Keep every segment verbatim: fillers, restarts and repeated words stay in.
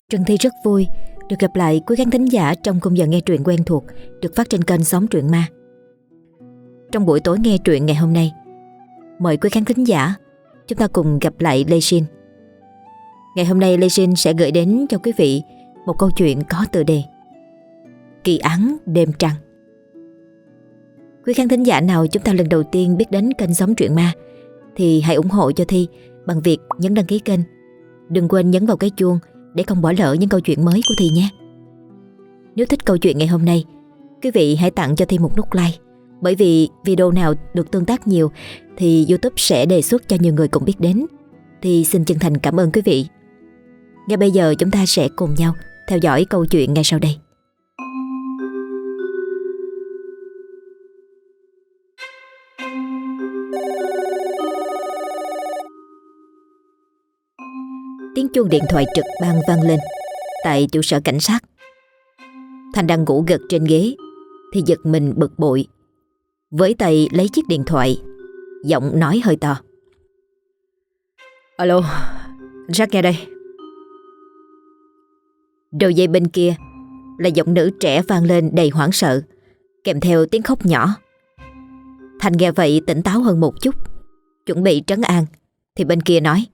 Trân Thi rất vui được gặp lại quý khán thính giả trong khung giờ nghe truyện quen thuộc được phát trên kênh Xóm Truyện Ma. Trong buổi tối nghe truyện ngày hôm nay, mời quý khán thính giả chúng ta cùng gặp lại Lê Sin. Ngày hôm nay Lê Sin sẽ gửi đến cho quý vị một câu chuyện có tựa đề Kỳ án đêm trăng. Quý khán thính giả nào chúng ta lần đầu tiên biết đến kênh Xóm Truyện Ma thì hãy ủng hộ cho Thi bằng việc nhấn đăng ký kênh. Đừng quên nhấn vào cái chuông để không bỏ lỡ những câu chuyện mới của Thi nhé. Nếu thích câu chuyện ngày hôm nay, quý vị hãy tặng cho Thi một nút like, bởi vì video nào được tương tác nhiều thì YouTube sẽ đề xuất cho nhiều người cùng biết đến. Thì xin chân thành cảm ơn quý vị. Ngay bây giờ chúng ta sẽ cùng nhau theo dõi câu chuyện ngay sau đây. Tiếng chuông điện thoại trực ban vang lên tại trụ sở cảnh sát. Thành đang ngủ gật trên ghế thì giật mình bực bội, với tay lấy chiếc điện thoại, giọng nói hơi to. Alo, cảnh sát nghe đây. Đầu dây bên kia là giọng nữ trẻ vang lên đầy hoảng sợ, kèm theo tiếng khóc nhỏ. Thành nghe vậy tỉnh táo hơn một chút, chuẩn bị trấn an, thì bên kia nói: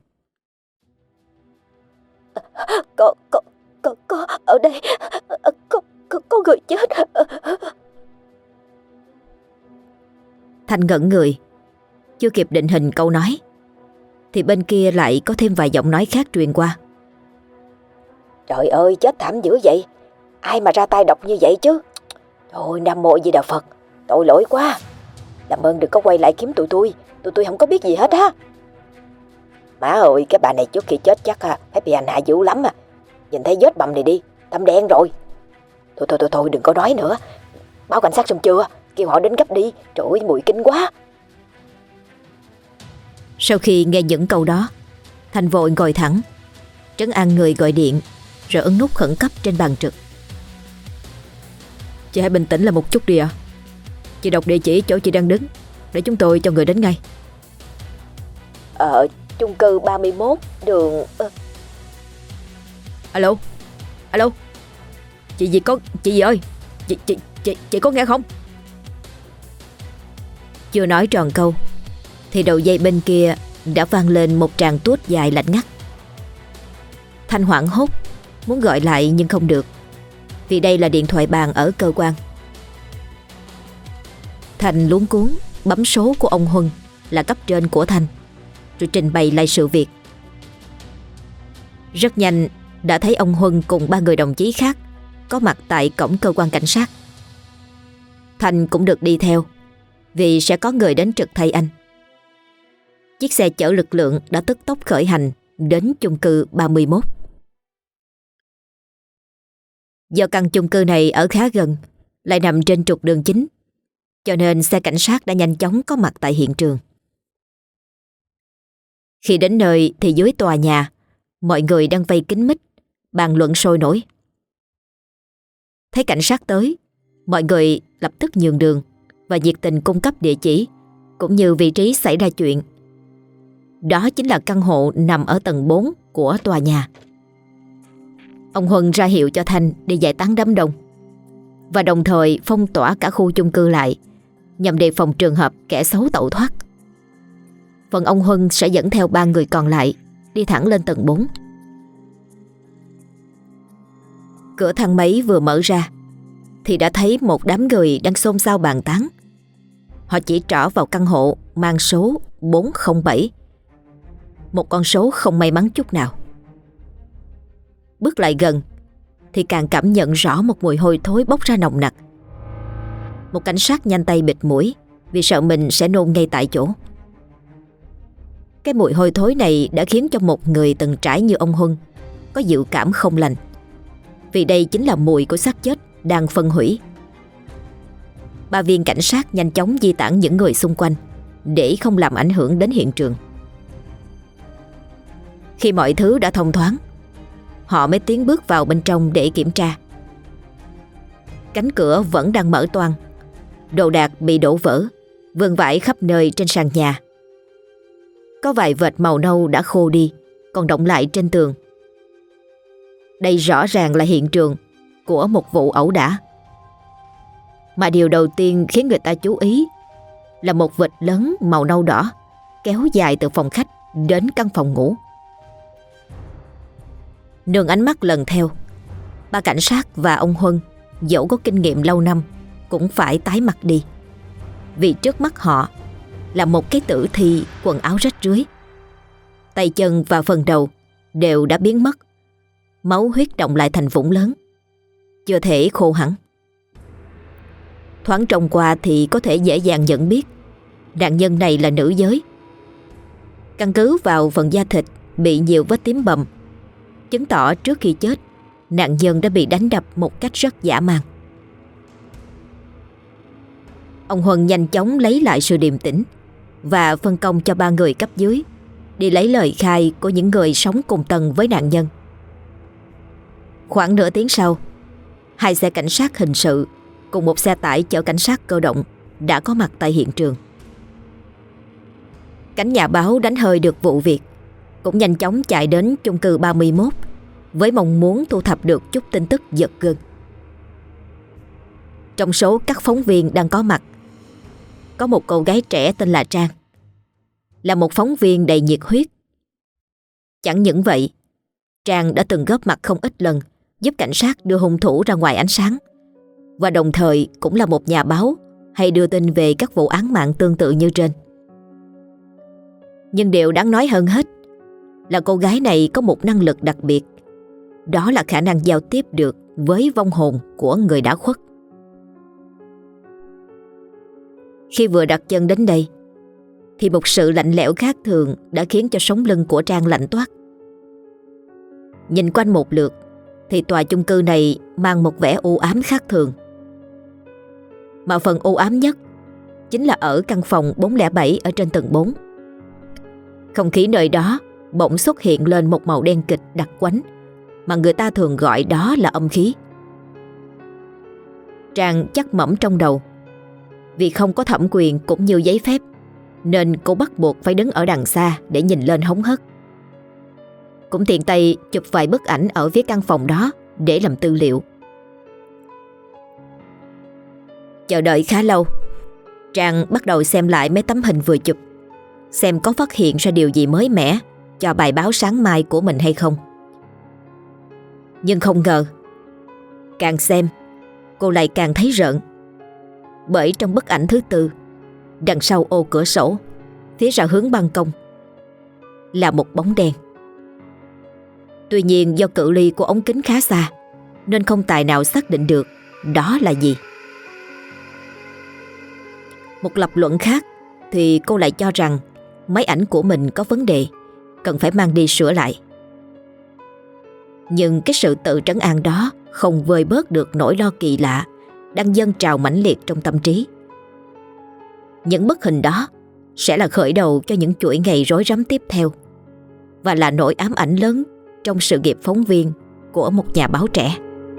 Có, có, có, có, ở đây, có, có, có người chết. Thành ngẩn người, chưa kịp định hình câu nói, thì bên kia lại có thêm vài giọng nói khác truyền qua. Trời ơi, chết thảm dữ vậy. Ai mà ra tay độc như vậy chứ. Thôi, Nam Mô Di Đà Phật, tội lỗi quá. Làm ơn đừng có quay lại kiếm tụi tôi. Tụi tôi không có biết gì hết á. Má ơi, cái bà này trước khi chết chắc à, phải bị hành hạ dữ lắm à. Nhìn thấy vết bầm này đi, thâm đen rồi. Thôi thôi thôi thôi đừng có nói nữa. Báo cảnh sát xong chưa? Kêu họ đến gấp đi. Trời ơi, mùi kinh quá. Sau khi nghe những câu đó, Thành vội ngồi thẳng, trấn an người gọi điện, rồi ấn nút khẩn cấp trên bàn trực. Chị hãy bình tĩnh lại một chút đi ạ. Chị đọc địa chỉ chỗ chị đang đứng để chúng tôi cho người đến ngay. Ờ, chung cư ba mươi mốt đường... Alo, alo, chị gì có, chị gì ơi, chị, chị, chị, chị có nghe không? Chưa nói tròn câu thì đầu dây bên kia đã vang lên một tràng tuốt dài lạnh ngắt. Thanh hoảng hốt muốn gọi lại nhưng không được, vì đây là điện thoại bàn ở cơ quan. Thành luống cuống bấm số của ông Huân, là cấp trên của Thành, rồi trình bày lại sự việc. Rất nhanh đã thấy ông Huân cùng ba người đồng chí khác có mặt tại cổng cơ quan cảnh sát. Thành cũng được đi theo, vì sẽ có người đến trực thay anh. Chiếc xe chở lực lượng đã tức tốc khởi hành đến chung cư ba mươi mốt. Do căn chung cư này ở khá gần, lại nằm trên trục đường chính, cho nên xe cảnh sát đã nhanh chóng có mặt tại hiện trường. Khi đến nơi thì dưới tòa nhà, mọi người đang vây kín mít, bàn luận sôi nổi. Thấy cảnh sát tới, mọi người lập tức nhường đường và nhiệt tình cung cấp địa chỉ cũng như vị trí xảy ra chuyện. Đó chính là căn hộ nằm ở tầng bốn của tòa nhà. Ông Huân ra hiệu cho Thanh đi giải tán đám đông và đồng thời phong tỏa cả khu chung cư lại, nhằm đề phòng trường hợp kẻ xấu tẩu thoát. Phần ông Huân sẽ dẫn theo ba người còn lại đi thẳng lên tầng bốn. Cửa thang máy vừa mở ra thì đã thấy một đám người đang xôn xao bàn tán. Họ chỉ trỏ vào căn hộ mang số bốn không bảy, một con số không may mắn chút nào. Bước lại gần thì càng cảm nhận rõ một mùi hôi thối bốc ra nồng nặc. Một cảnh sát nhanh tay bịt mũi vì sợ mình sẽ nôn ngay tại chỗ. Cái mùi hôi thối này đã khiến cho một người từng trải như ông Huân có dự cảm không lành, vì đây chính là mùi của xác chết đang phân hủy. Ba viên cảnh sát nhanh chóng di tản những người xung quanh để không làm ảnh hưởng đến hiện trường. Khi mọi thứ đã thông thoáng, họ mới tiến bước vào bên trong để kiểm tra. Cánh cửa vẫn đang mở toang, đồ đạc bị đổ vỡ, vương vãi khắp nơi trên sàn nhà. Có vài vệt màu nâu đã khô đi, còn đọng lại trên tường. Đây rõ ràng là hiện trường của một vụ ẩu đả. Mà điều đầu tiên khiến người ta chú ý là một vệt lớn màu nâu đỏ kéo dài từ phòng khách đến căn phòng ngủ. Nương ánh mắt lần theo, ba cảnh sát và ông Huân dẫu có kinh nghiệm lâu năm cũng phải tái mặt đi, vì trước mắt họ là một cái tử thi quần áo rách rưới. Tay chân và phần đầu đều đã biến mất, máu huyết đọng lại thành vũng lớn, chưa thể khô hẳn. Thoáng trông qua thì có thể dễ dàng nhận biết nạn nhân này là nữ giới. Căn cứ vào phần da thịt bị nhiều vết tím bầm, chứng tỏ trước khi chết nạn nhân đã bị đánh đập một cách rất dã man. Ông Huân nhanh chóng lấy lại sự điềm tĩnh và phân công cho ba người cấp dưới đi lấy lời khai của những người sống cùng tầng với nạn nhân. Khoảng nửa tiếng sau, hai xe cảnh sát hình sự cùng một xe tải chở cảnh sát cơ động đã có mặt tại hiện trường. Cánh nhà báo đánh hơi được vụ việc cũng nhanh chóng chạy đến chung cư ba mươi mốt với mong muốn thu thập được chút tin tức giật gân. Trong số các phóng viên đang có mặt, có một cô gái trẻ tên là Trang, là một phóng viên đầy nhiệt huyết. Chẳng những vậy, Trang đã từng góp mặt không ít lần giúp cảnh sát đưa hung thủ ra ngoài ánh sáng, và đồng thời cũng là một nhà báo hay đưa tin về các vụ án mạng tương tự như trên. Nhưng điều đáng nói hơn hết là cô gái này có một năng lực đặc biệt, đó là khả năng giao tiếp được với vong hồn của người đã khuất. Khi vừa đặt chân đến đây thì một sự lạnh lẽo khác thường đã khiến cho sống lưng của Trang lạnh toát. Nhìn quanh một lượt thì tòa chung cư này mang một vẻ u ám khác thường. Mà phần u ám nhất chính là ở căn phòng bốn không bảy ở trên tầng bốn. Không khí nơi đó bỗng xuất hiện lên một màu đen kịch đặc quánh mà người ta thường gọi đó là âm khí. Trang chắc mẩm trong đầu, vì không có thẩm quyền cũng như giấy phép nên cô bắt buộc phải đứng ở đằng xa để nhìn lên hóng hớt. Cũng tiện tay chụp vài bức ảnh ở phía căn phòng đó để làm tư liệu. Chờ đợi khá lâu, Trang bắt đầu xem lại mấy tấm hình vừa chụp, xem có phát hiện ra điều gì mới mẻ cho bài báo sáng mai của mình hay không. Nhưng không ngờ, càng xem cô lại càng thấy rợn. Bởi trong bức ảnh thứ tư, đằng sau ô cửa sổ, phía ra hướng ban công, là một bóng đen. Tuy nhiên do cự ly của ống kính khá xa nên không tài nào xác định được đó là gì. Một lập luận khác thì cô lại cho rằng máy ảnh của mình có vấn đề, cần phải mang đi sửa lại. Nhưng cái sự tự trấn an đó không vơi bớt được nỗi lo kỳ lạ đang dâng trào mãnh liệt trong tâm trí. Những bức hình đó sẽ là khởi đầu cho những chuỗi ngày rối rắm tiếp theo, và là nỗi ám ảnh lớn trong sự nghiệp phóng viên của một nhà báo trẻ.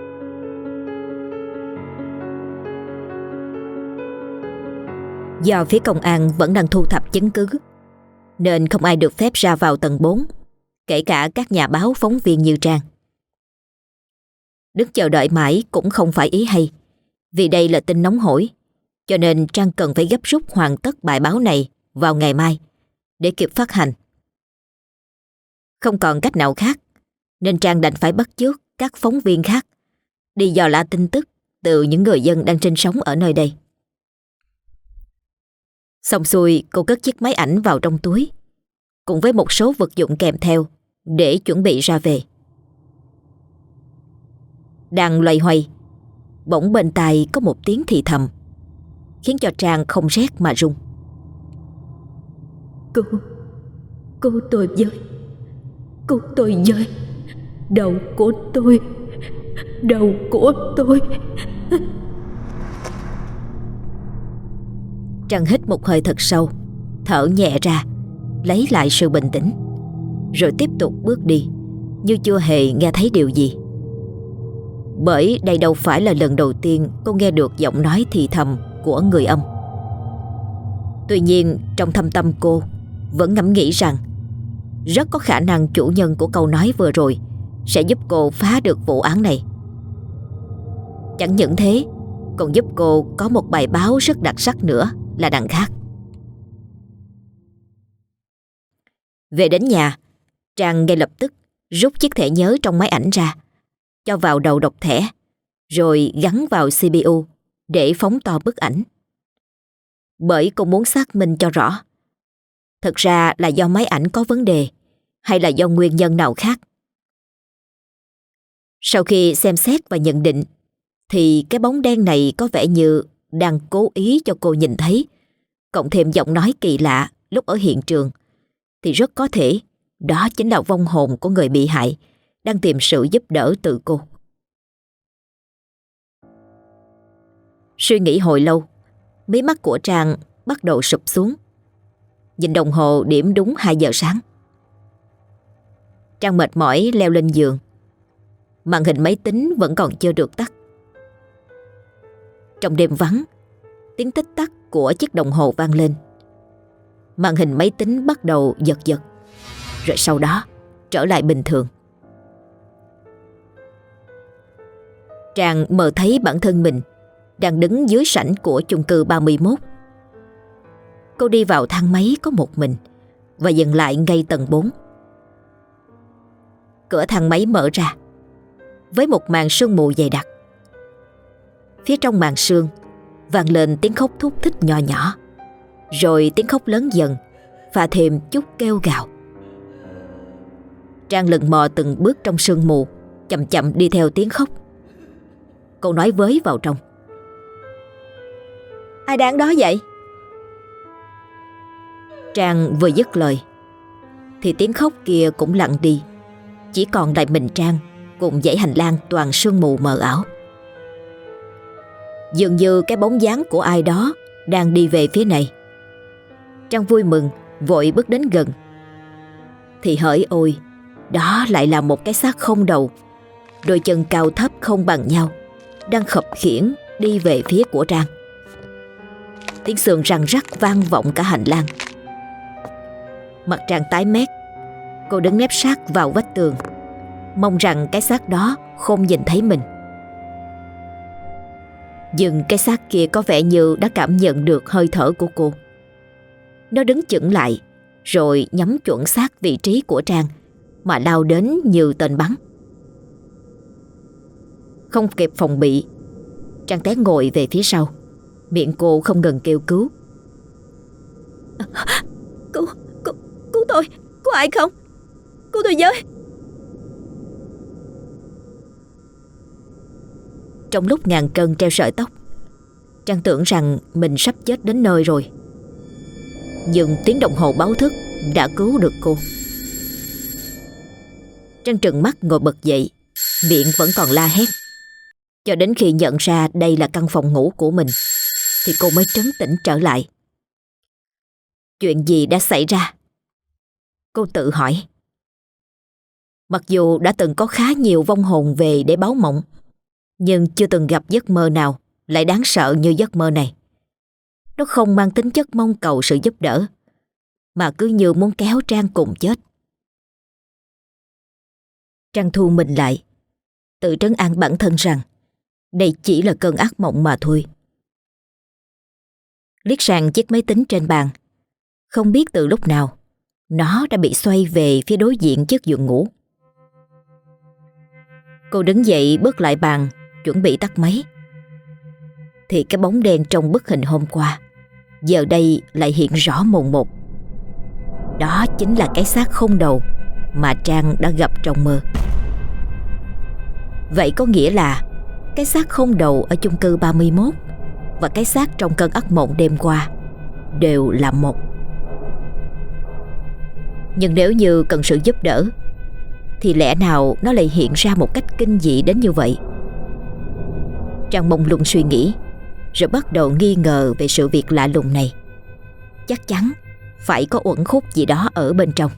Do phía công an vẫn đang thu thập chứng cứ nên không ai được phép ra vào tầng bốn, kể cả các nhà báo phóng viên như Trang. Đứng chờ đợi mãi cũng không phải ý hay, vì đây là tin nóng hổi, cho nên Trang cần phải gấp rút hoàn tất bài báo này vào ngày mai để kịp phát hành. Không còn cách nào khác nên Trang đành phải bắt chước các phóng viên khác đi dò la tin tức từ những người dân đang sinh sống ở nơi đây. Xong xuôi, cô cất chiếc máy ảnh vào trong túi cùng với một số vật dụng kèm theo để chuẩn bị ra về. Đang loay hoay, bỗng bên tai có một tiếng thì thầm khiến cho Trang không rét mà run. Cô, cô tôi với, cô tôi với, đầu của tôi, đầu của tôi. Trang hít một hơi thật sâu, thở nhẹ ra, lấy lại sự bình tĩnh, rồi tiếp tục bước đi như chưa hề nghe thấy điều gì. Bởi đây đâu phải là lần đầu tiên cô nghe được giọng nói thì thầm của người âm. Tuy nhiên trong thâm tâm cô vẫn ngẫm nghĩ rằng rất có khả năng chủ nhân của câu nói vừa rồi sẽ giúp cô phá được vụ án này. Chẳng những thế, còn giúp cô có một bài báo rất đặc sắc nữa là đằng khác. Về đến nhà, Trang ngay lập tức rút chiếc thẻ nhớ trong máy ảnh ra, cho vào đầu đọc thẻ, rồi gắn vào xê pê u để phóng to bức ảnh. Bởi cô muốn xác minh cho rõ, thực ra là do máy ảnh có vấn đề hay là do nguyên nhân nào khác. Sau khi xem xét và nhận định, thì cái bóng đen này có vẻ như đang cố ý cho cô nhìn thấy, cộng thêm giọng nói kỳ lạ lúc ở hiện trường, thì rất có thể đó chính là vong hồn của người bị hại đang tìm sự giúp đỡ từ cô. Suy nghĩ hồi lâu, mí mắt của Trang bắt đầu sụp xuống. Nhìn đồng hồ điểm đúng hai giờ sáng. Trang mệt mỏi leo lên giường. Màn hình máy tính vẫn còn chưa được tắt. Trong đêm vắng, tiếng tích tắc của chiếc đồng hồ vang lên. Màn hình máy tính bắt đầu giật giật, rồi sau đó trở lại bình thường. Trang mơ thấy bản thân mình đang đứng dưới sảnh của chung cư ba mươi mốt. Cô đi vào thang máy có một mình và dừng lại ngay tầng bốn. Cửa thang máy mở ra với một màn sương mù dày đặc. Phía trong màn sương vang lên tiếng khóc thút thít nhỏ nhỏ, rồi tiếng khóc lớn dần và thêm chút kêu gào. Trang lần mò từng bước trong sương mù, chậm chậm đi theo tiếng khóc. Cô nói với vào trong: "Ai đang đó vậy?" Trang vừa dứt lời thì tiếng khóc kia cũng lặng đi, chỉ còn lại mình Trang cùng dãy hành lang toàn sương mù mờ ảo. Dường như cái bóng dáng của ai đó đang đi về phía này. Trang vui mừng vội bước đến gần, thì hỡi ôi, đó lại là một cái xác không đầu, đôi chân cao thấp không bằng nhau, đang khập khiễng đi về phía của Trang. Tiếng xương răng rắc vang vọng cả hành lang. Mặt Trang tái mét, cô đứng nép sát vào vách tường, mong rằng cái xác đó không nhìn thấy mình. Nhưng cái xác kia có vẻ như đã cảm nhận được hơi thở của cô. Nó đứng chững lại, rồi nhắm chuẩn xác vị trí của Trang mà lao đến như tên bắn. Không kịp phòng bị, Trang té ngồi về phía sau, miệng cô không ngừng kêu cứu. Cứu, cứu, cứu tôi, có ai không? Cứu tôi với. Trong lúc ngàn cân treo sợi tóc, Trang tưởng rằng mình sắp chết đến nơi rồi. Nhưng tiếng đồng hồ báo thức đã cứu được cô. Trang trừng mắt ngồi bật dậy, miệng vẫn còn la hét. Cho đến khi nhận ra đây là căn phòng ngủ của mình thì cô mới trấn tĩnh trở lại. Chuyện gì đã xảy ra? Cô tự hỏi. Mặc dù đã từng có khá nhiều vong hồn về để báo mộng, nhưng chưa từng gặp giấc mơ nào lại đáng sợ như giấc mơ này. Nó không mang tính chất mong cầu sự giúp đỡ, mà cứ như muốn kéo Trang cùng chết. Trang thu mình lại, tự trấn an bản thân rằng đây chỉ là cơn ác mộng mà thôi. Liếc sang chiếc máy tính trên bàn, không biết từ lúc nào nó đã bị xoay về phía đối diện chiếc giường ngủ. Cô đứng dậy bước lại bàn, chuẩn bị tắt máy, thì cái bóng đen trong bức hình hôm qua giờ đây lại hiện rõ mồn một. Đó chính là cái xác không đầu mà Trang đã gặp trong mơ. Vậy có nghĩa là cái xác không đầu ở chung cư ba mươi mốt và cái xác trong cơn ác mộng đêm qua đều là một. Nhưng nếu như cần sự giúp đỡ thì lẽ nào nó lại hiện ra một cách kinh dị đến như vậy? Trang mông lung suy nghĩ, rồi bắt đầu nghi ngờ về sự việc lạ lùng này. Chắc chắn phải có uẩn khúc gì đó ở bên trong.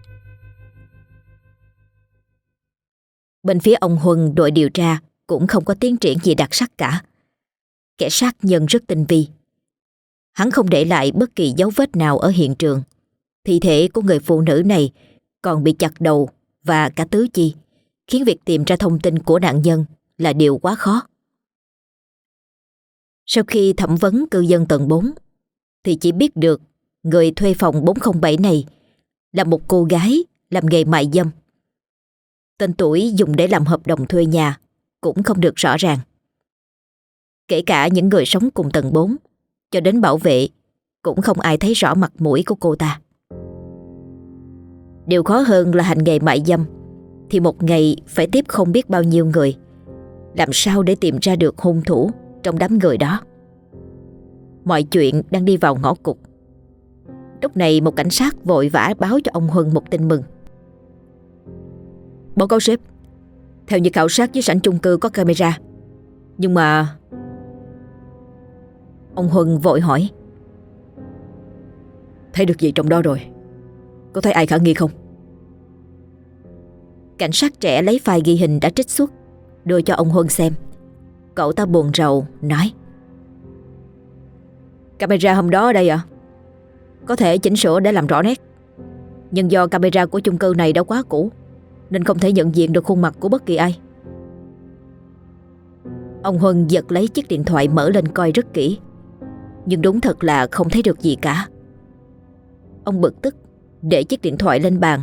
Bên phía ông Huân, đội điều tra cũng không có tiến triển gì đặc sắc cả. Kẻ sát nhân rất tinh vi. Hắn không để lại bất kỳ dấu vết nào ở hiện trường. Thi thể của người phụ nữ này còn bị chặt đầu và cả tứ chi, khiến việc tìm ra thông tin của nạn nhân là điều quá khó. Sau khi thẩm vấn cư dân tầng bốn thì chỉ biết được người thuê phòng bốn không bảy này là một cô gái làm nghề mại dâm. Tên tuổi dùng để làm hợp đồng thuê nhà cũng không được rõ ràng. Kể cả những người sống cùng tầng bốn cho đến bảo vệ cũng không ai thấy rõ mặt mũi của cô ta. Điều khó hơn là hành nghề mại dâm thì một ngày phải tiếp không biết bao nhiêu người. Làm sao để tìm ra được hung thủ trong đám người đó? Mọi chuyện đang đi vào ngõ cụt. Lúc này một cảnh sát vội vã báo cho ông Huân một tin mừng. Báo cáo sếp, theo như khảo sát với sảnh chung cư có camera. Nhưng mà... Ông Huân vội hỏi. Thấy được gì trong đó rồi? Có thấy ai khả nghi không? Cảnh sát trẻ lấy file ghi hình đã trích xuất đưa cho ông Huân xem. Cậu ta buồn rầu nói. Camera hôm đó ở đây ạ. Có thể chỉnh sửa để làm rõ nét. Nhưng do camera của chung cư này đã quá cũ nên không thể nhận diện được khuôn mặt của bất kỳ ai. Ông Huân giật lấy chiếc điện thoại mở lên coi rất kỹ. Nhưng đúng thật là không thấy được gì cả. Ông bực tức để chiếc điện thoại lên bàn.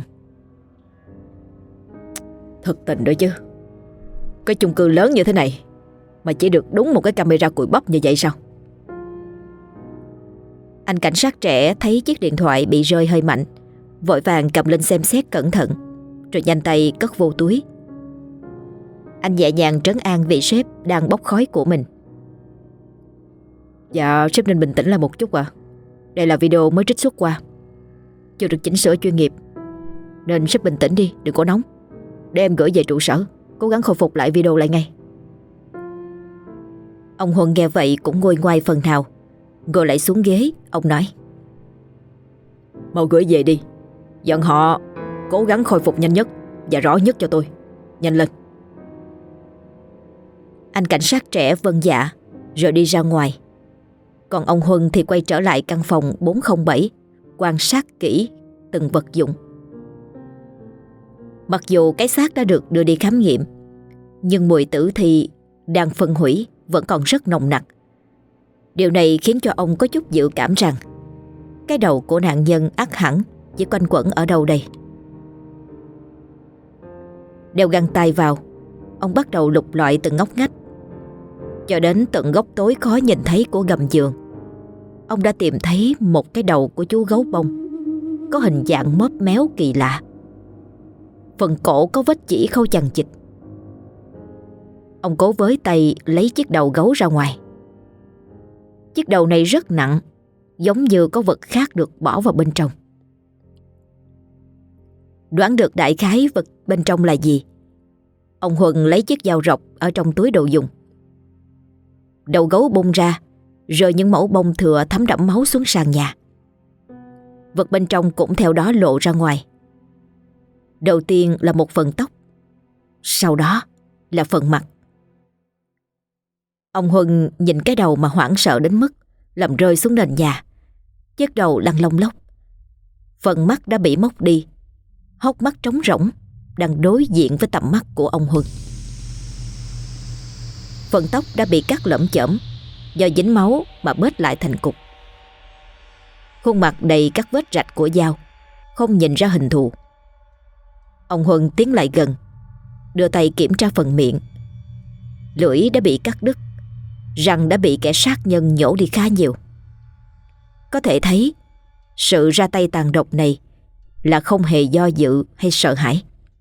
Thật tình đó chứ. Cái chung cư lớn như thế này mà chỉ được đúng một cái camera cùi bắp như vậy sao? Anh cảnh sát trẻ thấy chiếc điện thoại bị rơi hơi mạnh, vội vàng cầm lên xem xét cẩn thận, rồi nhanh tay cất vô túi. Anh nhẹ nhàng trấn an vị sếp đang bốc khói của mình. Dạ, sếp nên bình tĩnh lại một chút ạ. À. Đây là video mới trích xuất qua, chưa được chỉnh sửa chuyên nghiệp, nên sếp bình tĩnh đi, đừng có nóng. Để em gửi về trụ sở, cố gắng khôi phục lại video lại ngay. Ông Huân nghe vậy cũng nguôi ngoai phần nào. Ngồi lại xuống ghế, ông nói. Mau gửi về đi. Dặn họ cố gắng khôi phục nhanh nhất và rõ nhất cho tôi. Nhanh lên. Anh cảnh sát trẻ vâng dạ rồi đi ra ngoài. Còn ông Huân thì quay trở lại căn phòng bốn không bảy, quan sát kỹ từng vật dụng. Mặc dù cái xác đã được đưa đi khám nghiệm, nhưng mùi tử thi đang phân hủy vẫn còn rất nồng nặc. Điều này khiến cho ông có chút dự cảm rằng cái đầu của nạn nhân ắt hẳn chỉ quanh quẩn ở đâu đây. Đeo găng tay vào, ông bắt đầu lục lọi từng ngóc ngách. Cho đến tận góc tối khó nhìn thấy của gầm giường, ông đã tìm thấy một cái đầu của chú gấu bông, có hình dạng móp méo kỳ lạ. Phần cổ có vết chỉ khâu chằng chịt. Ông cố với tay lấy chiếc đầu gấu ra ngoài. Chiếc đầu này rất nặng, giống như có vật khác được bỏ vào bên trong. Đoán được đại khái vật bên trong là gì, ông Huân lấy chiếc dao rọc ở trong túi đồ dùng. Đầu gấu bung ra, rơi những mẩu bông thừa thấm đẫm máu xuống sàn nhà. Vật bên trong cũng theo đó lộ ra ngoài. Đầu tiên là một phần tóc, sau đó là phần mặt. Ông Huân nhìn cái đầu mà hoảng sợ đến mức làm rơi xuống nền nhà. Chiếc đầu lăn lông lốc. Phần mắt đã bị móc đi, hốc mắt trống rỗng đang đối diện với tầm mắt của ông Huân. Phần tóc đã bị cắt lởm chởm do dính máu mà bết lại thành cục. Khuôn mặt đầy các vết rạch của dao, không nhìn ra hình thù. Ông Huân tiến lại gần, đưa tay kiểm tra phần miệng. Lưỡi đã bị cắt đứt, răng đã bị kẻ sát nhân nhổ đi khá nhiều. Có thể thấy sự ra tay tàn độc này là không hề do dự hay sợ hãi.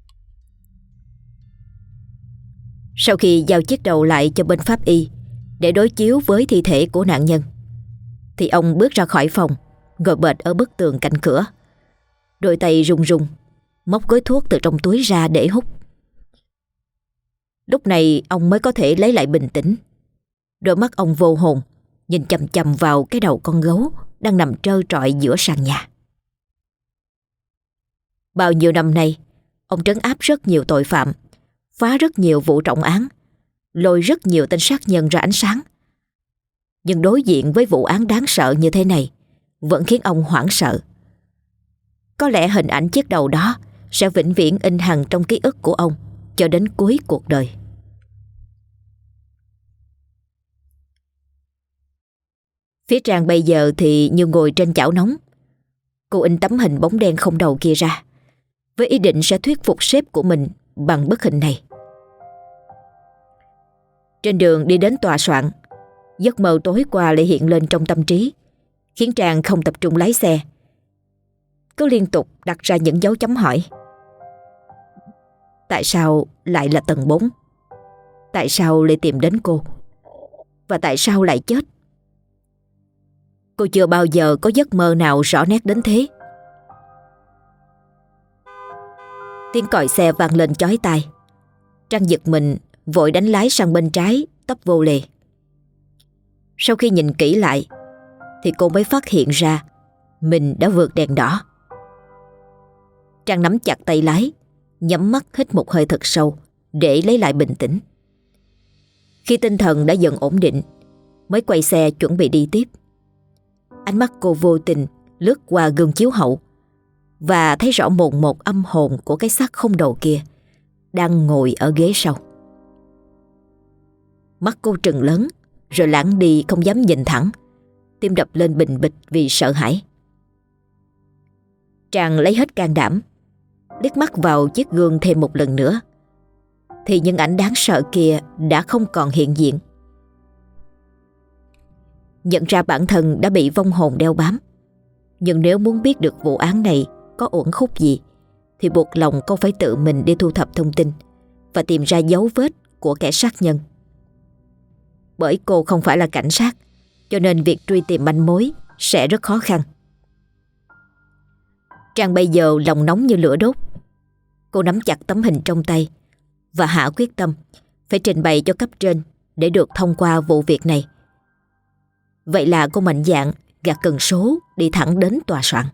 Sau khi giao chiếc đầu lại cho bên pháp y để đối chiếu với thi thể của nạn nhân, thì ông bước ra khỏi phòng, ngồi bệt ở bức tường cạnh cửa. Đôi tay run run móc gói thuốc từ trong túi ra để hút. Lúc này ông mới có thể lấy lại bình tĩnh. Đôi mắt ông vô hồn nhìn chằm chằm vào cái đầu con gấu đang nằm trơ trọi giữa sàn nhà. Bao nhiêu năm nay, ông trấn áp rất nhiều tội phạm, phá rất nhiều vụ trọng án, lôi rất nhiều tên sát nhân ra ánh sáng. Nhưng đối diện với vụ án đáng sợ như thế này vẫn khiến ông hoảng sợ. Có lẽ hình ảnh chiếc đầu đó sẽ vĩnh viễn in hằn trong ký ức của ông cho đến cuối cuộc đời. Phía Trang bây giờ thì như ngồi trên chảo nóng. Cô in tấm hình bóng đen không đầu kia ra, với ý định sẽ thuyết phục sếp của mình bằng bức hình này. Trên đường đi đến tòa soạn, giấc mơ tối qua lại hiện lên trong tâm trí, khiến Trang không tập trung lái xe, cứ liên tục đặt ra những dấu chấm hỏi. Tại sao lại là tầng bốn? Tại sao lại tìm đến cô? Và tại sao lại chết? Cô chưa bao giờ có giấc mơ nào rõ nét đến thế. Tiếng còi xe vang lên chói tai. Trang giật mình, vội đánh lái sang bên trái, tấp vô lề. Sau khi nhìn kỹ lại thì cô mới phát hiện ra mình đã vượt đèn đỏ. Trang nắm chặt tay lái, nhắm mắt hít một hơi thật sâu để lấy lại bình tĩnh. Khi tinh thần đã dần ổn định, mới quay xe chuẩn bị đi tiếp. Ánh mắt cô vô tình lướt qua gương chiếu hậu và thấy rõ mồn một âm hồn của cái xác không đầu kia đang ngồi ở ghế sau. Mắt cô trừng lớn rồi lãng đi, không dám nhìn thẳng, tim đập lên bình bịch vì sợ hãi. Trang lấy hết can đảm, liếc mắt vào chiếc gương thêm một lần nữa, thì những ảnh đáng sợ kia đã không còn hiện diện. Nhận ra bản thân đã bị vong hồn đeo bám, nhưng nếu muốn biết được vụ án này có uẩn khúc gì thì buộc lòng cô phải tự mình đi thu thập thông tin và tìm ra dấu vết của kẻ sát nhân. Bởi cô không phải là cảnh sát, cho nên việc truy tìm manh mối sẽ rất khó khăn. Trang bây giờ lòng nóng như lửa đốt. Cô nắm chặt tấm hình trong tay và hạ quyết tâm phải trình bày cho cấp trên để được thông qua vụ việc này. Vậy là cô mạnh dạn gạt cần số đi thẳng đến tòa soạn.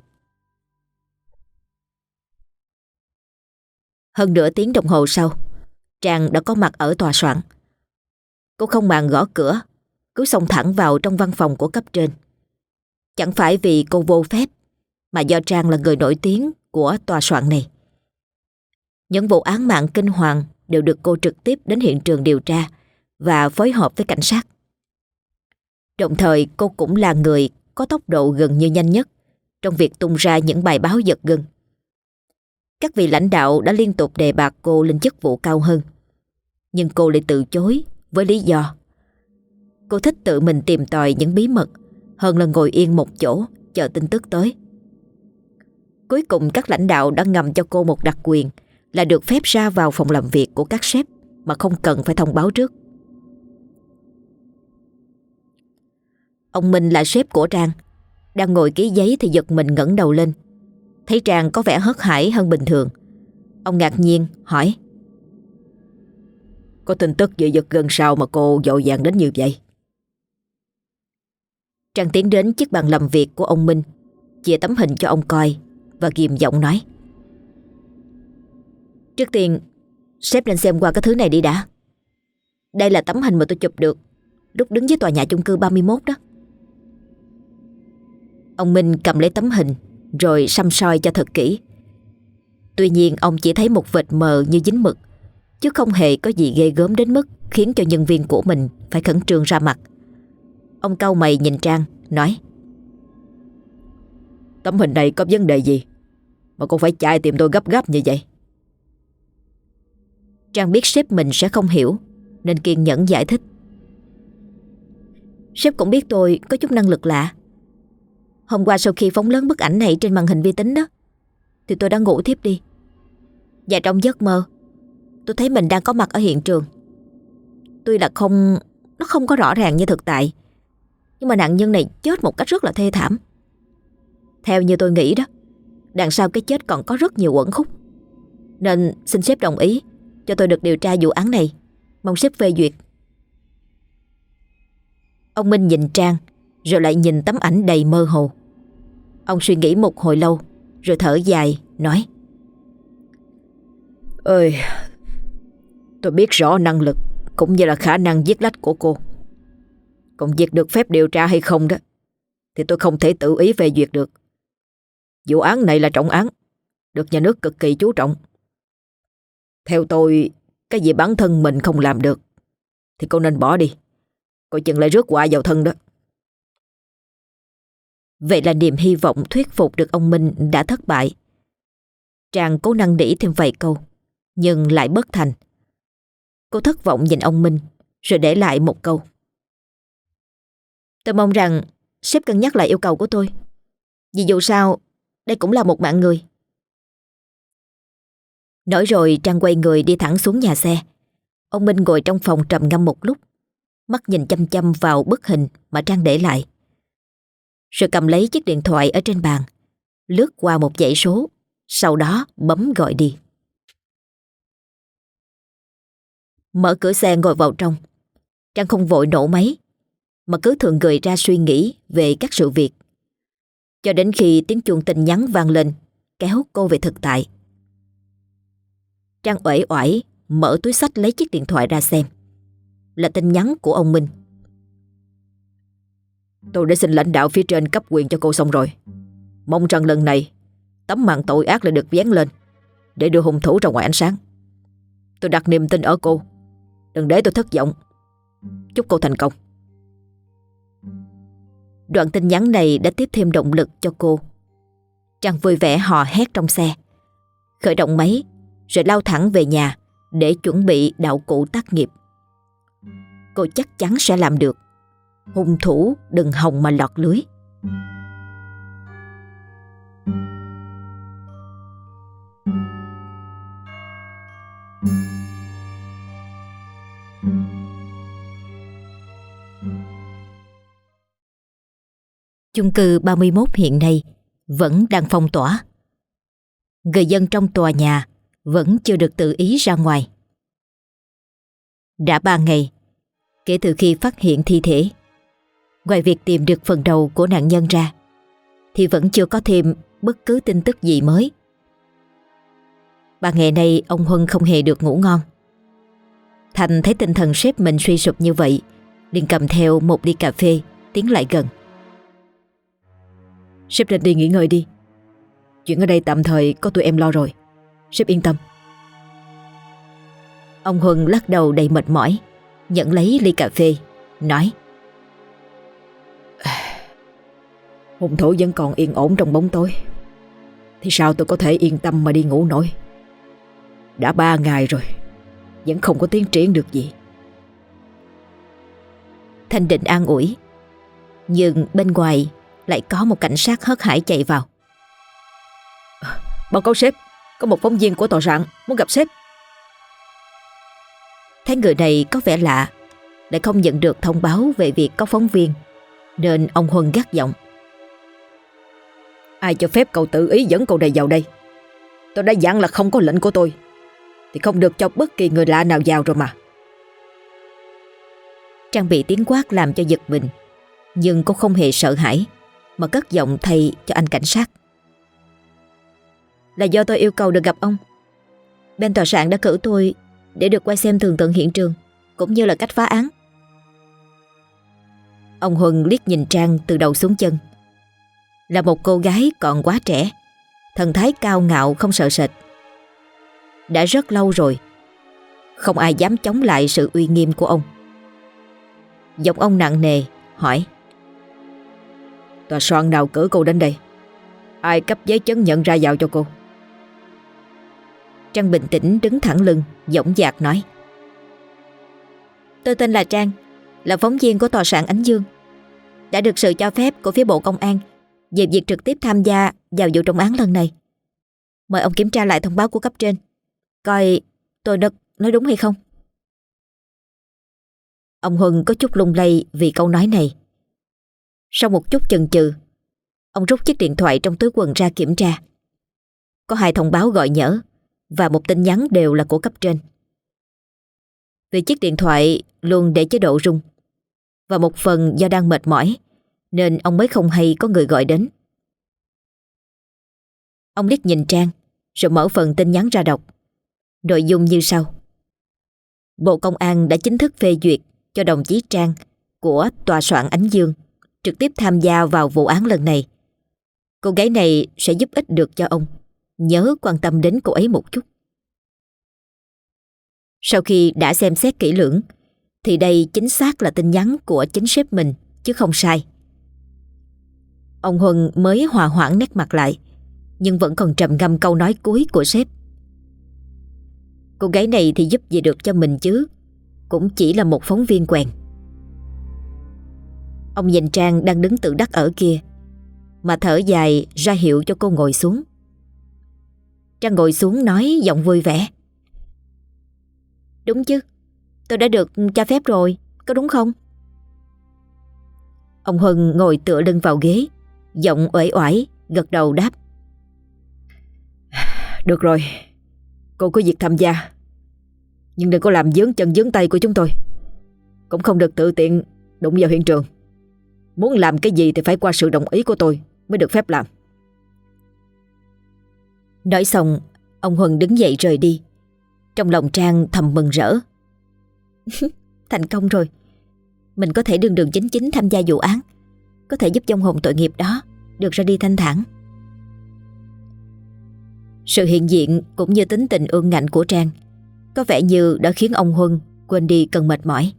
Hơn nửa tiếng đồng hồ sau, Trang đã có mặt ở tòa soạn. Cô không màng gõ cửa, cứ xông thẳng vào trong văn phòng của cấp trên. Chẳng phải vì cô vô phép, mà do Trang là người nổi tiếng của tòa soạn này. Những vụ án mạng kinh hoàng đều được cô trực tiếp đến hiện trường điều tra và phối hợp với cảnh sát. Đồng thời cô cũng là người có tốc độ gần như nhanh nhất trong việc tung ra những bài báo giật gân. Các vị lãnh đạo đã liên tục đề bạt cô lên chức vụ cao hơn, nhưng cô lại từ chối với lý do cô thích tự mình tìm tòi những bí mật hơn là ngồi yên một chỗ chờ tin tức tới. Cuối cùng các lãnh đạo đã ngầm cho cô một đặc quyền là được phép ra vào phòng làm việc của các sếp mà không cần phải thông báo trước. Ông Minh là sếp của Trang, đang ngồi ký giấy thì giật mình ngẩng đầu lên, thấy Trang có vẻ hớt hải hơn bình thường. Ông ngạc nhiên hỏi: Có tin tức gì giật gân sao mà cô vội vàng đến như vậy? Trang tiến đến chiếc bàn làm việc của ông Minh, chìa tấm hình cho ông coi và ghim giọng nói: Trước tiên sếp nên xem qua cái thứ này đi đã. Đây là tấm hình mà tôi chụp được lúc đứng dưới tòa nhà chung cư ba mươi mốt đó. Ông Minh cầm lấy tấm hình rồi săm soi cho thật kỹ. Tuy nhiên ông chỉ thấy một vệt mờ như dính mực, chứ không hề có gì ghê gớm đến mức khiến cho nhân viên của mình phải khẩn trương ra mặt. Ông cau mày nhìn Trang, nói: Tấm hình này có vấn đề gì mà cô phải chạy tìm tôi gấp gáp như vậy? Trang biết sếp mình sẽ không hiểu nên kiên nhẫn giải thích: Sếp cũng biết tôi có chút năng lực lạ. Hôm qua sau khi phóng lớn bức ảnh này trên màn hình vi tính đó, thì tôi đã ngủ thiếp đi. Và trong giấc mơ tôi thấy mình đang có mặt ở hiện trường. Tuy là không Nó không có rõ ràng như thực tại, nhưng mà nạn nhân này chết một cách rất là thê thảm. Theo như tôi nghĩ đó, đằng sau cái chết còn có rất nhiều uẩn khúc. Nên xin sếp đồng ý cho tôi được điều tra vụ án này. Mong sếp phê duyệt. Ông Minh nhìn Trang rồi lại nhìn tấm ảnh đầy mơ hồ. Ông suy nghĩ một hồi lâu rồi thở dài nói: Ơi, tôi biết rõ năng lực cũng như là khả năng viết lách của cô. Còn việc được phép điều tra hay không đó thì tôi không thể tự ý phê duyệt được. Vụ án này là trọng án, được nhà nước cực kỳ chú trọng. Theo tôi Cái gì bản thân mình không làm được thì cô nên bỏ đi, coi chừng lại rước họa vào thân đó. Vậy là niềm hy vọng thuyết phục được ông Minh đã thất bại. Trang cố năn nỉ thêm vài câu, nhưng lại bất thành. Cô thất vọng nhìn ông Minh, rồi để lại một câu: Tôi mong rằng sếp cân nhắc lại yêu cầu của tôi, vì dù sao đây cũng là một mạng người. Nói rồi Trang quay người đi thẳng xuống nhà xe. Ông Minh ngồi trong phòng trầm ngâm một lúc, mắt nhìn chăm chăm vào bức hình mà Trang để lại, rồi cầm lấy chiếc điện thoại ở trên bàn, lướt qua một dãy số, sau đó bấm gọi đi. Mở cửa xe ngồi vào trong, Trang không vội nổ máy, mà cứ thường gửi ra suy nghĩ về các sự việc, cho đến khi tiếng chuông tin nhắn vang lên kéo cô về thực tại. Trang uể oải mở túi xách lấy chiếc điện thoại ra xem. Là tin nhắn của ông Minh. Tôi đã xin lãnh đạo phía trên cấp quyền cho cô xong rồi. Mong rằng lần này tấm màn tội ác lại được vén lên để đưa hung thủ ra ngoài ánh sáng. Tôi đặt niềm tin ở cô, đừng để tôi thất vọng. Chúc cô thành công. Đoạn tin nhắn này đã tiếp thêm động lực cho cô. Trang vui vẻ hò hét trong xe, khởi động máy rồi lao thẳng về nhà để chuẩn bị đạo cụ tác nghiệp. Cô chắc chắn sẽ làm được. Hung thủ đừng hòng mà lọt lưới. Chung cư ba mươi mốt hiện nay vẫn đang phong tỏa. Người dân trong tòa nhà vẫn chưa được tự ý ra ngoài. Đã ba ngày kể từ khi phát hiện thi thể, ngoài việc tìm được phần đầu của nạn nhân ra thì vẫn chưa có thêm bất cứ tin tức gì mới. Ba ngày nay ông Huân không hề được ngủ ngon. Thành thấy tinh thần sếp mình suy sụp như vậy, liền cầm theo một ly cà phê tiến lại gần. Sếp nên đi nghỉ ngơi đi. Chuyện ở đây tạm thời có tụi em lo rồi. Sếp yên tâm. Ông Huân lắc đầu đầy mệt mỏi, nhận lấy ly cà phê, nói: Hung thủ vẫn còn yên ổn trong bóng tối, thì sao tôi có thể yên tâm mà đi ngủ nổi. Đã ba ngày rồi, vẫn không có tiến triển được gì. Thanh định an ủi, nhưng bên ngoài lại có một cảnh sát hớt hải chạy vào. Báo cáo sếp, có một phóng viên của tòa soạn muốn gặp sếp. Thấy người này có vẻ lạ, lại không nhận được thông báo về việc có phóng viên, nên ông Huân gắt giọng: Ai cho phép cậu tự ý dẫn cậu này vào đây? Tôi đã dặn là không có lệnh của tôi thì không được cho bất kỳ người lạ nào vào rồi mà. Trang bị tiếng quát làm cho giật mình, nhưng cô không hề sợ hãi, mà cất giọng thay cho anh cảnh sát: Là do tôi yêu cầu được gặp ông. Bên tòa soạn đã cử tôi để được quay xem tường tận hiện trường, cũng như là cách phá án. Ông Huân liếc nhìn Trang từ đầu xuống chân. Là một cô gái còn quá trẻ, thần thái cao ngạo không sợ sệt. Đã rất lâu rồi không ai dám chống lại sự uy nghiêm của ông. Giọng ông nặng nề hỏi: Tòa soạn nào cử cô đến đây? Ai cấp giấy chứng nhận ra vào cho cô? Trang bình tĩnh đứng thẳng lưng, dõng dạc nói: Tôi tên là Trang, là phóng viên của tòa soạn Ánh Dương, đã được sự cho phép của phía Bộ Công an về việc trực tiếp tham gia vào vụ trọng án lần này. Mời ông kiểm tra lại thông báo của cấp trên, coi tôi đã nói đúng hay không. Ông Huân có chút lung lay vì câu nói này. Sau một chút chần chừ, ông rút chiếc điện thoại trong túi quần ra kiểm tra. Có hai thông báo gọi nhỡ và một tin nhắn đều là của cấp trên. Vì chiếc điện thoại luôn để chế độ rung, và một phần do đang mệt mỏi, nên ông mới không hay có người gọi đến. Ông liếc nhìn Trang, rồi mở phần tin nhắn ra đọc. Nội dung như sau: Bộ Công an đã chính thức phê duyệt cho đồng chí Trang của tòa soạn Ánh Dương trực tiếp tham gia vào vụ án lần này. Cô gái này sẽ giúp ích được cho ông. Nhớ quan tâm đến cô ấy một chút. Sau khi đã xem xét kỹ lưỡng thì đây chính xác là tin nhắn của chính sếp mình chứ không sai. Ông Huân mới hòa hoãn nét mặt lại, nhưng vẫn còn trầm ngâm câu nói cuối của sếp. Cô gái này thì giúp gì được cho mình chứ, cũng chỉ là một phóng viên quèn. Ông nhìn Trang đang đứng tự đắc ở kia mà thở dài ra hiệu cho cô ngồi xuống. Trang ngồi xuống nói giọng vui vẻ: Đúng chứ, tôi đã được cho phép rồi, có đúng không? Ông Huân ngồi tựa lưng vào ghế, giọng uể oải gật đầu đáp: Được rồi, cô có việc tham gia, nhưng đừng có làm vướng chân vướng tay của chúng tôi. Cũng không được tự tiện đụng vào hiện trường. Muốn làm cái gì thì phải qua sự đồng ý của tôi mới được phép làm. Nói xong, ông Huân đứng dậy rời đi. Trong lòng Trang thầm mừng rỡ. Thành công rồi. Mình có thể đường đường chính chính tham gia vụ án, có thể giúp vong hồn tội nghiệp đó được ra đi thanh thản. Sự hiện diện cũng như tính tình ương ngạnh của Trang có vẻ như đã khiến ông Huân quên đi cơn mệt mỏi.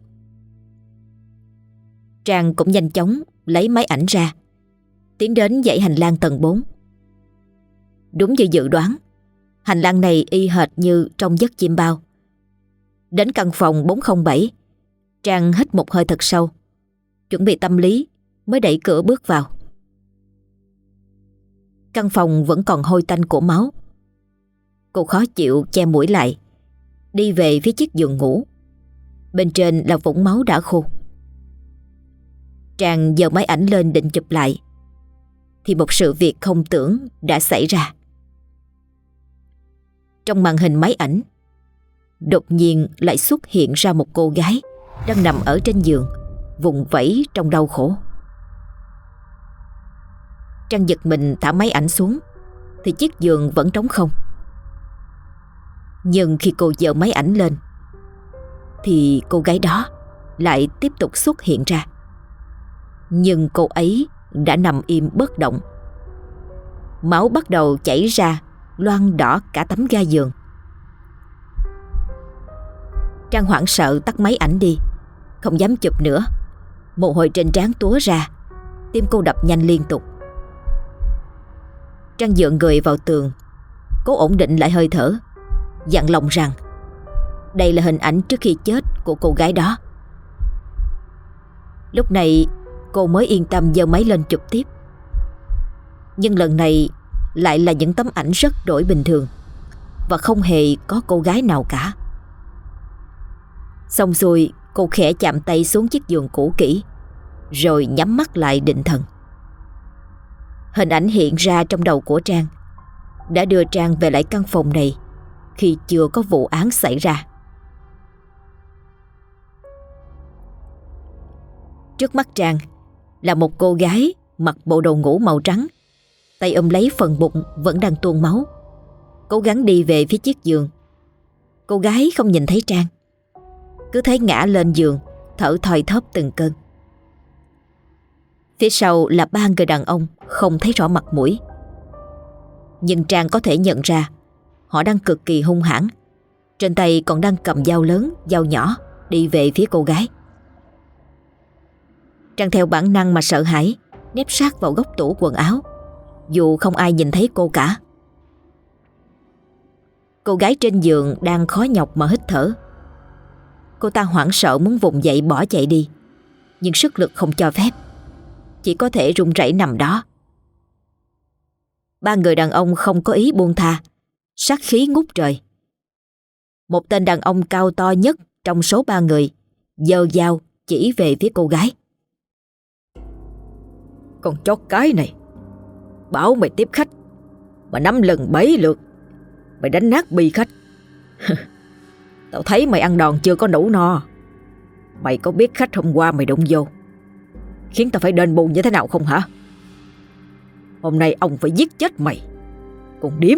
Trang cũng nhanh chóng lấy máy ảnh ra, tiến đến dãy hành lang tầng bốn. Đúng như dự đoán, hành lang này y hệt như trong giấc chim bao. Đến căn phòng bốn không bảy, Trang hít một hơi thật sâu, chuẩn bị tâm lý mới đẩy cửa bước vào. Căn phòng vẫn còn hôi tanh của máu. Cô khó chịu che mũi lại, đi về phía chiếc giường ngủ. Bên trên là vũng máu đã khô. Trang giơ máy ảnh lên định chụp lại thì một sự việc không tưởng đã xảy ra. Trong màn hình máy ảnh, đột nhiên lại xuất hiện ra một cô gái đang nằm ở trên giường, vùng vẫy trong đau khổ. Trang giật mình thả máy ảnh xuống thì chiếc giường vẫn trống không. Nhưng khi cô giơ máy ảnh lên thì cô gái đó lại tiếp tục xuất hiện ra. Nhưng cô ấy đã nằm im bất động. Máu bắt đầu chảy ra, loang đỏ cả tấm ga giường. Trang hoảng sợ tắt máy ảnh đi, không dám chụp nữa. Mồ hôi trên trán túa ra, tim cô đập nhanh liên tục. Trang dựa người vào tường, cố ổn định lại hơi thở, dặn lòng rằng đây là hình ảnh trước khi chết của cô gái đó. Lúc này cô mới yên tâm giơ máy lên chụp tiếp. Nhưng lần này lại là những tấm ảnh rất đổi bình thường và không hề có cô gái nào cả. Xong rồi cô khẽ chạm tay xuống chiếc giường cũ kỹ, rồi nhắm mắt lại định thần. Hình ảnh hiện ra trong đầu của Trang đã đưa Trang về lại căn phòng này khi chưa có vụ án xảy ra. Trước mắt Trang là một cô gái mặc bộ đồ ngủ màu trắng, tay ôm lấy phần bụng vẫn đang tuôn máu, cố gắng đi về phía chiếc giường. Cô gái không nhìn thấy Trang, cứ thấy ngã lên giường, thở thoi thóp từng cơn. Phía sau là ba người đàn ông không thấy rõ mặt mũi, nhưng Trang có thể nhận ra họ đang cực kỳ hung hãn, trên tay còn đang cầm dao lớn, dao nhỏ đi về phía cô gái. Trang theo bản năng mà sợ hãi nép sát vào góc tủ quần áo, dù không ai nhìn thấy cô cả. Cô gái trên giường đang khó nhọc mà hít thở. Cô ta hoảng sợ muốn vùng dậy bỏ chạy đi, nhưng sức lực không cho phép, chỉ có thể run rẩy nằm đó. Ba người đàn ông không có ý buông tha, sát khí ngút trời. Một tên đàn ông cao to nhất trong số ba người giơ dao chỉ về phía cô gái. Con chó cái này, bảo mày tiếp khách mà năm lần bảy lượt mày đánh nát bi khách. Tao thấy mày ăn đòn chưa có đủ no. Mày có biết khách hôm qua mày đụng vô khiến tao phải đền bù như thế nào không hả? Hôm nay ông phải giết chết mày, con điếm.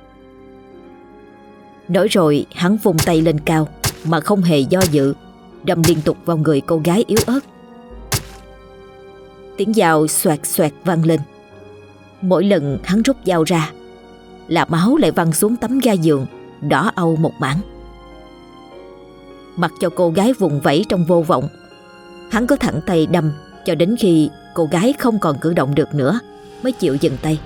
Nói rồi hắn vung tay lên cao mà không hề do dự, đâm liên tục vào người cô gái yếu ớt. Tiếng dao xoẹt xoẹt vang lên. Mỗi lần hắn rút dao ra là máu lại văng xuống tấm ga giường đỏ âu một mảng. Mặc cho cô gái vùng vẫy trong vô vọng, hắn cứ thẳng tay đâm cho đến khi cô gái không còn cử động được nữa mới chịu dừng tay.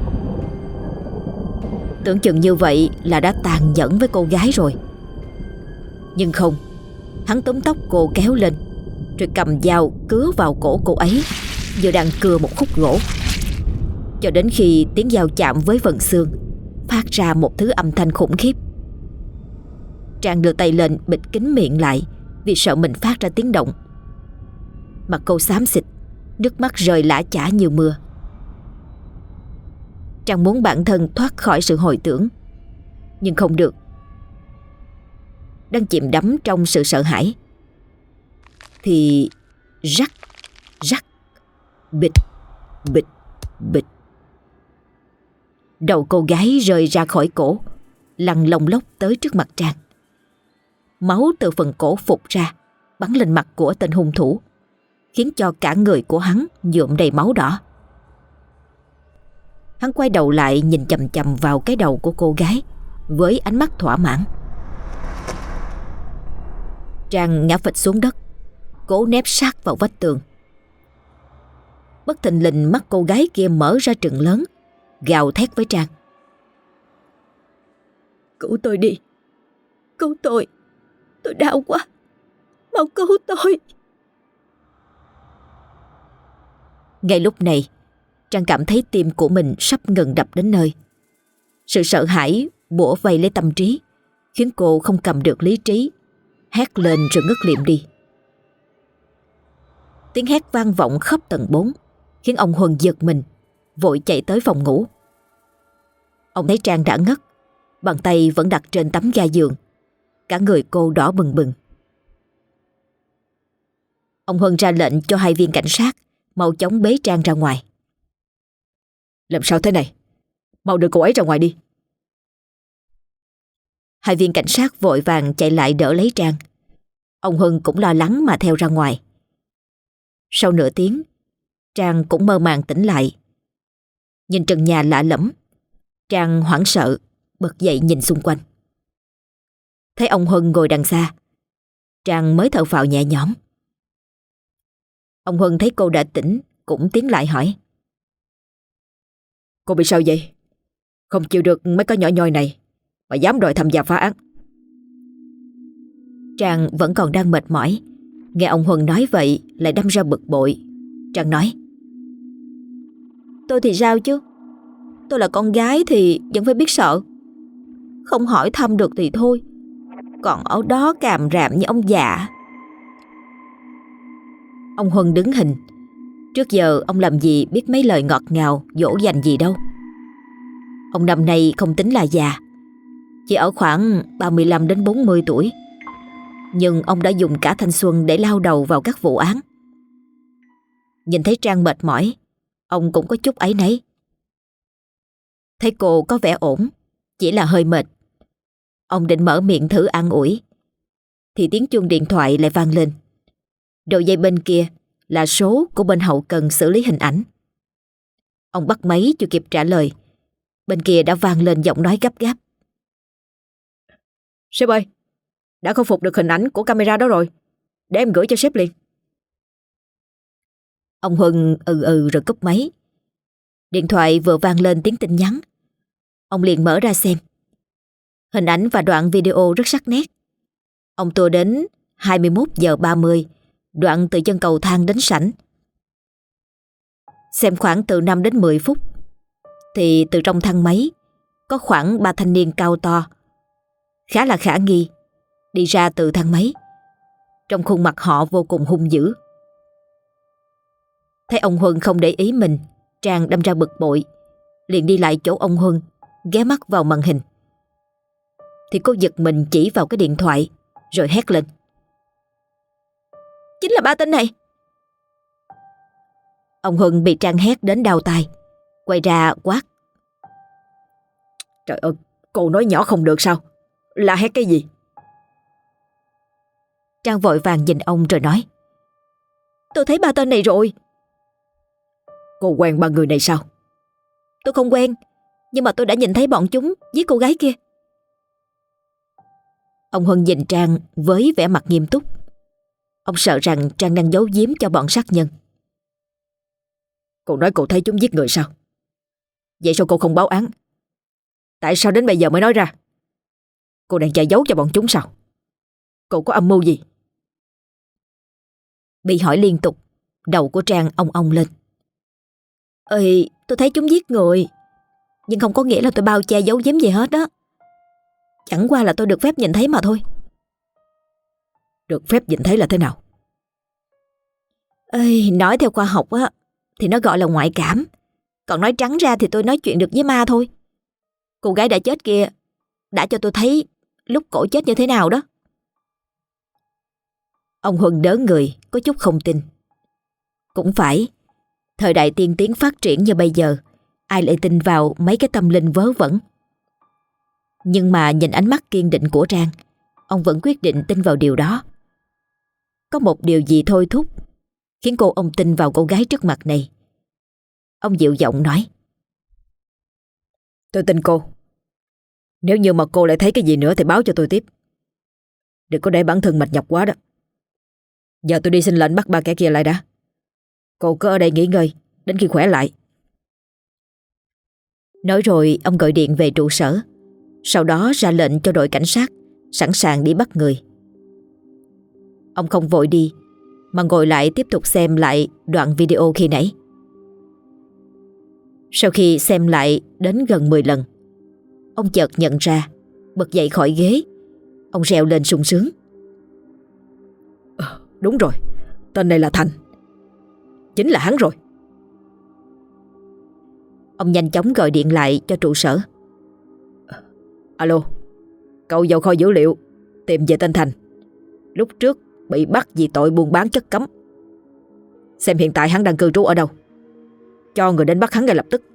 Tưởng chừng như vậy là đã tàn nhẫn với cô gái rồi. Nhưng không, hắn túm tóc cô kéo lên, rồi cầm dao cứa vào cổ cô ấy như đang cưa một khúc gỗ, cho đến khi tiếng dao chạm với phần xương phát ra một thứ âm thanh khủng khiếp. Trang đưa tay lên bịt kín miệng lại vì sợ mình phát ra tiếng động. Mặt cô xám xịt, nước mắt rơi lã chã như mưa. Trang muốn bản thân thoát khỏi sự hồi tưởng, nhưng không được. Đang chìm đắm trong sự sợ hãi thì rắc, rắc, bịch, bịch, bịch. Đầu cô gái rơi ra khỏi cổ, lăn lông lốc tới trước mặt Trang. Máu từ phần cổ phụt ra, bắn lên mặt của tên hung thủ, khiến cho cả người của hắn nhuộm đầy máu đỏ. Hắn quay đầu lại nhìn chằm chằm vào cái đầu của cô gái với ánh mắt thỏa mãn. Trang ngã phịch xuống đất, cố nép sát vào vách tường. Bất thình lình mắt cô gái kia mở ra trừng lớn, gào thét với Trang: Cứu tôi đi, cứu tôi, tôi đau quá, mau cứu tôi. Ngay lúc này, Trang cảm thấy tim của mình sắp ngừng đập đến nơi. Sự sợ hãi bủa vây lấy tâm trí, khiến cô không cầm được lý trí, hét lên rồi ngất liệm đi. Tiếng hét vang vọng khắp tầng bốn, khiến ông Huân giật mình, vội chạy tới phòng ngủ. Ông thấy Trang đã ngất, bàn tay vẫn đặt trên tấm ga giường, cả người cô đỏ bừng bừng. Ông Huân ra lệnh cho hai viên cảnh sát mau chóng bế Trang ra ngoài. Làm sao thế này? Mau đưa cô ấy ra ngoài đi. Hai viên cảnh sát vội vàng chạy lại đỡ lấy Trang. Ông Huân cũng lo lắng mà theo ra ngoài. Sau nửa tiếng, Trang cũng mơ màng tỉnh lại. Nhìn trần nhà lạ lẫm, Trang hoảng sợ bật dậy nhìn xung quanh. Thấy ông Huân ngồi đằng xa, Trang mới thở phào nhẹ nhõm. Ông Huân thấy cô đã tỉnh cũng tiến lại hỏi: Cô bị sao vậy? Không chịu được mấy cái nhỏ nhoi này mà dám đòi tham gia phá án. Trang vẫn còn đang mệt mỏi, nghe ông Huân nói vậy lại đâm ra bực bội. Trang nói: Tôi thì sao chứ? Tôi là con gái thì vẫn phải biết sợ. Không hỏi thăm được thì thôi, còn ở đó càm ràm như ông già. Ông Huân đứng hình. Trước giờ ông làm gì biết mấy lời ngọt ngào dỗ dành gì đâu. Ông năm nay không tính là già, chỉ ở khoảng ba mươi lăm đến bốn mươi tuổi. Nhưng ông đã dùng cả thanh xuân để lao đầu vào các vụ án. Nhìn thấy Trang mệt mỏi, ông cũng có chút áy náy. Thấy cô có vẻ ổn, chỉ là hơi mệt, ông định mở miệng thử an ủi, thì tiếng chuông điện thoại lại vang lên. Đầu dây bên kia là số của bên hậu cần xử lý hình ảnh. Ông bắt máy chưa kịp trả lời, bên kia đã vang lên giọng nói gấp gáp: Sếp ơi, đã khôi phục được hình ảnh của camera đó rồi, để em gửi cho sếp liền. Ông Huân ừ ừ rồi cúp máy. Điện thoại vừa vang lên tiếng tin nhắn. Ông liền mở ra xem. Hình ảnh và đoạn video rất sắc nét. Ông tua đến hai mươi mốt giờ ba mươi, đoạn từ chân cầu thang đến sảnh. Xem khoảng từ năm đến mười phút, thì từ trong thang máy có khoảng ba thanh niên cao to, khá là khả nghi, đi ra từ thang máy. Trong khuôn mặt họ vô cùng hung dữ. Thấy ông Huân không để ý mình, Trang đâm ra bực bội, liền đi lại chỗ ông Huân, ghé mắt vào màn hình. Thì cô giật mình chỉ vào cái điện thoại, rồi hét lên: Chính là ba tên này. Ông Huân bị Trang hét đến đau tai, quay ra quát: Trời ơi, cô nói nhỏ không được sao? La hét cái gì? Trang vội vàng nhìn ông rồi nói: Tôi thấy ba tên này rồi. Cô quen ba người này sao? Tôi không quen, nhưng mà tôi đã nhìn thấy bọn chúng giết cô gái kia. Ông Huân nhìn Trang với vẻ mặt nghiêm túc. Ông sợ rằng Trang đang giấu giếm cho bọn sát nhân. Cô nói cô thấy chúng giết người sao? Vậy sao cô không báo án? Tại sao đến bây giờ mới nói ra? Cô đang che giấu cho bọn chúng sao? Cô có âm mưu gì? Bị hỏi liên tục, đầu của Trang ong ong lên. Ơi, tôi thấy chúng giết người, nhưng không có nghĩa là tôi bao che giấu giếm gì hết đó. Chẳng qua là tôi được phép nhìn thấy mà thôi. Được phép nhìn thấy là thế nào? Ơi, nói theo khoa học á thì nó gọi là ngoại cảm. Còn nói trắng ra thì tôi nói chuyện được với ma thôi. Cô gái đã chết kia đã cho tôi thấy lúc cổ chết như thế nào đó. Ông Huân đớ người, có chút không tin. Cũng phải, thời đại tiên tiến phát triển như bây giờ, ai lại tin vào mấy cái tâm linh vớ vẩn. Nhưng mà nhìn ánh mắt kiên định của Trang, ông vẫn quyết định tin vào điều đó. Có một điều gì thôi thúc khiến cô ông tin vào cô gái trước mặt này. Ông dịu giọng nói: Tôi tin cô. Nếu như mà cô lại thấy cái gì nữa thì báo cho tôi tiếp. Đừng có để bản thân mệt nhọc quá đó. Giờ tôi đi xin lệnh bắt ba kẻ kia lại đã. Cô cứ ở đây nghỉ ngơi đến khi khỏe lại. Nói rồi ông gọi điện về trụ sở, sau đó ra lệnh cho đội cảnh sát sẵn sàng đi bắt người. Ông không vội đi, mà ngồi lại tiếp tục xem lại đoạn video khi nãy. Sau khi xem lại đến gần mười lần, ông chợt nhận ra, bật dậy khỏi ghế. Ông reo lên sung sướng. À, đúng rồi, tên này là Thành. Chính là hắn rồi. Ông nhanh chóng gọi điện lại cho trụ sở. à, Alo, cậu vào kho dữ liệu tìm về tên Thành. Lúc trước bị bắt vì tội buôn bán chất cấm. Xem hiện tại hắn đang cư trú ở đâu, cho người đến bắt hắn ngay lập tức.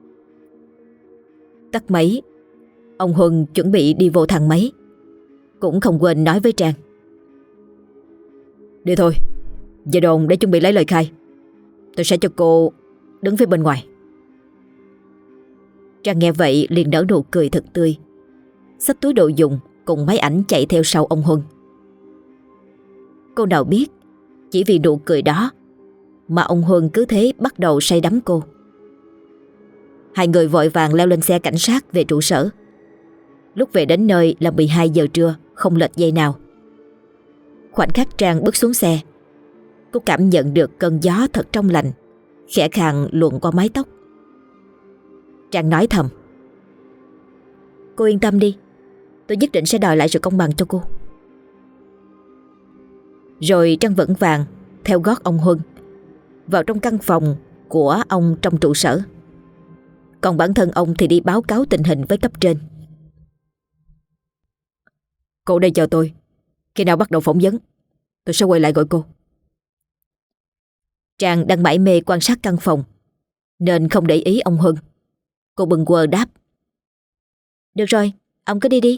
Tắt máy, ông Huân chuẩn bị đi vô thang máy, cũng không quên nói với Trang: Đi thôi, về đồn để chuẩn bị lấy lời khai. Tôi sẽ cho cô đứng phía bên ngoài. Trang nghe vậy liền nở nụ cười thật tươi, xách túi đồ dùng cùng máy ảnh chạy theo sau ông Huân. Cô nào biết, chỉ vì nụ cười đó mà ông Huân cứ thế bắt đầu say đắm cô. Hai người vội vàng leo lên xe cảnh sát về trụ sở. Lúc về đến nơi là mười hai giờ trưa, không lệch giây nào. Khoảnh khắc Trang bước xuống xe, cô cảm nhận được cơn gió thật trong lành khẽ khàng luồn qua mái tóc. Trang nói thầm: Cô yên tâm đi, tôi nhất định sẽ đòi lại sự công bằng cho cô. Rồi Trang vững vàng theo gót ông Huân vào trong căn phòng của ông trong trụ sở. Còn bản thân ông thì đi báo cáo tình hình với cấp trên. Cô đây chờ tôi, khi nào bắt đầu phỏng vấn tôi sẽ quay lại gọi cô. Trang đang mải mê quan sát căn phòng nên không để ý ông Huân. Cô bâng quơ đáp: Được rồi, ông cứ đi đi.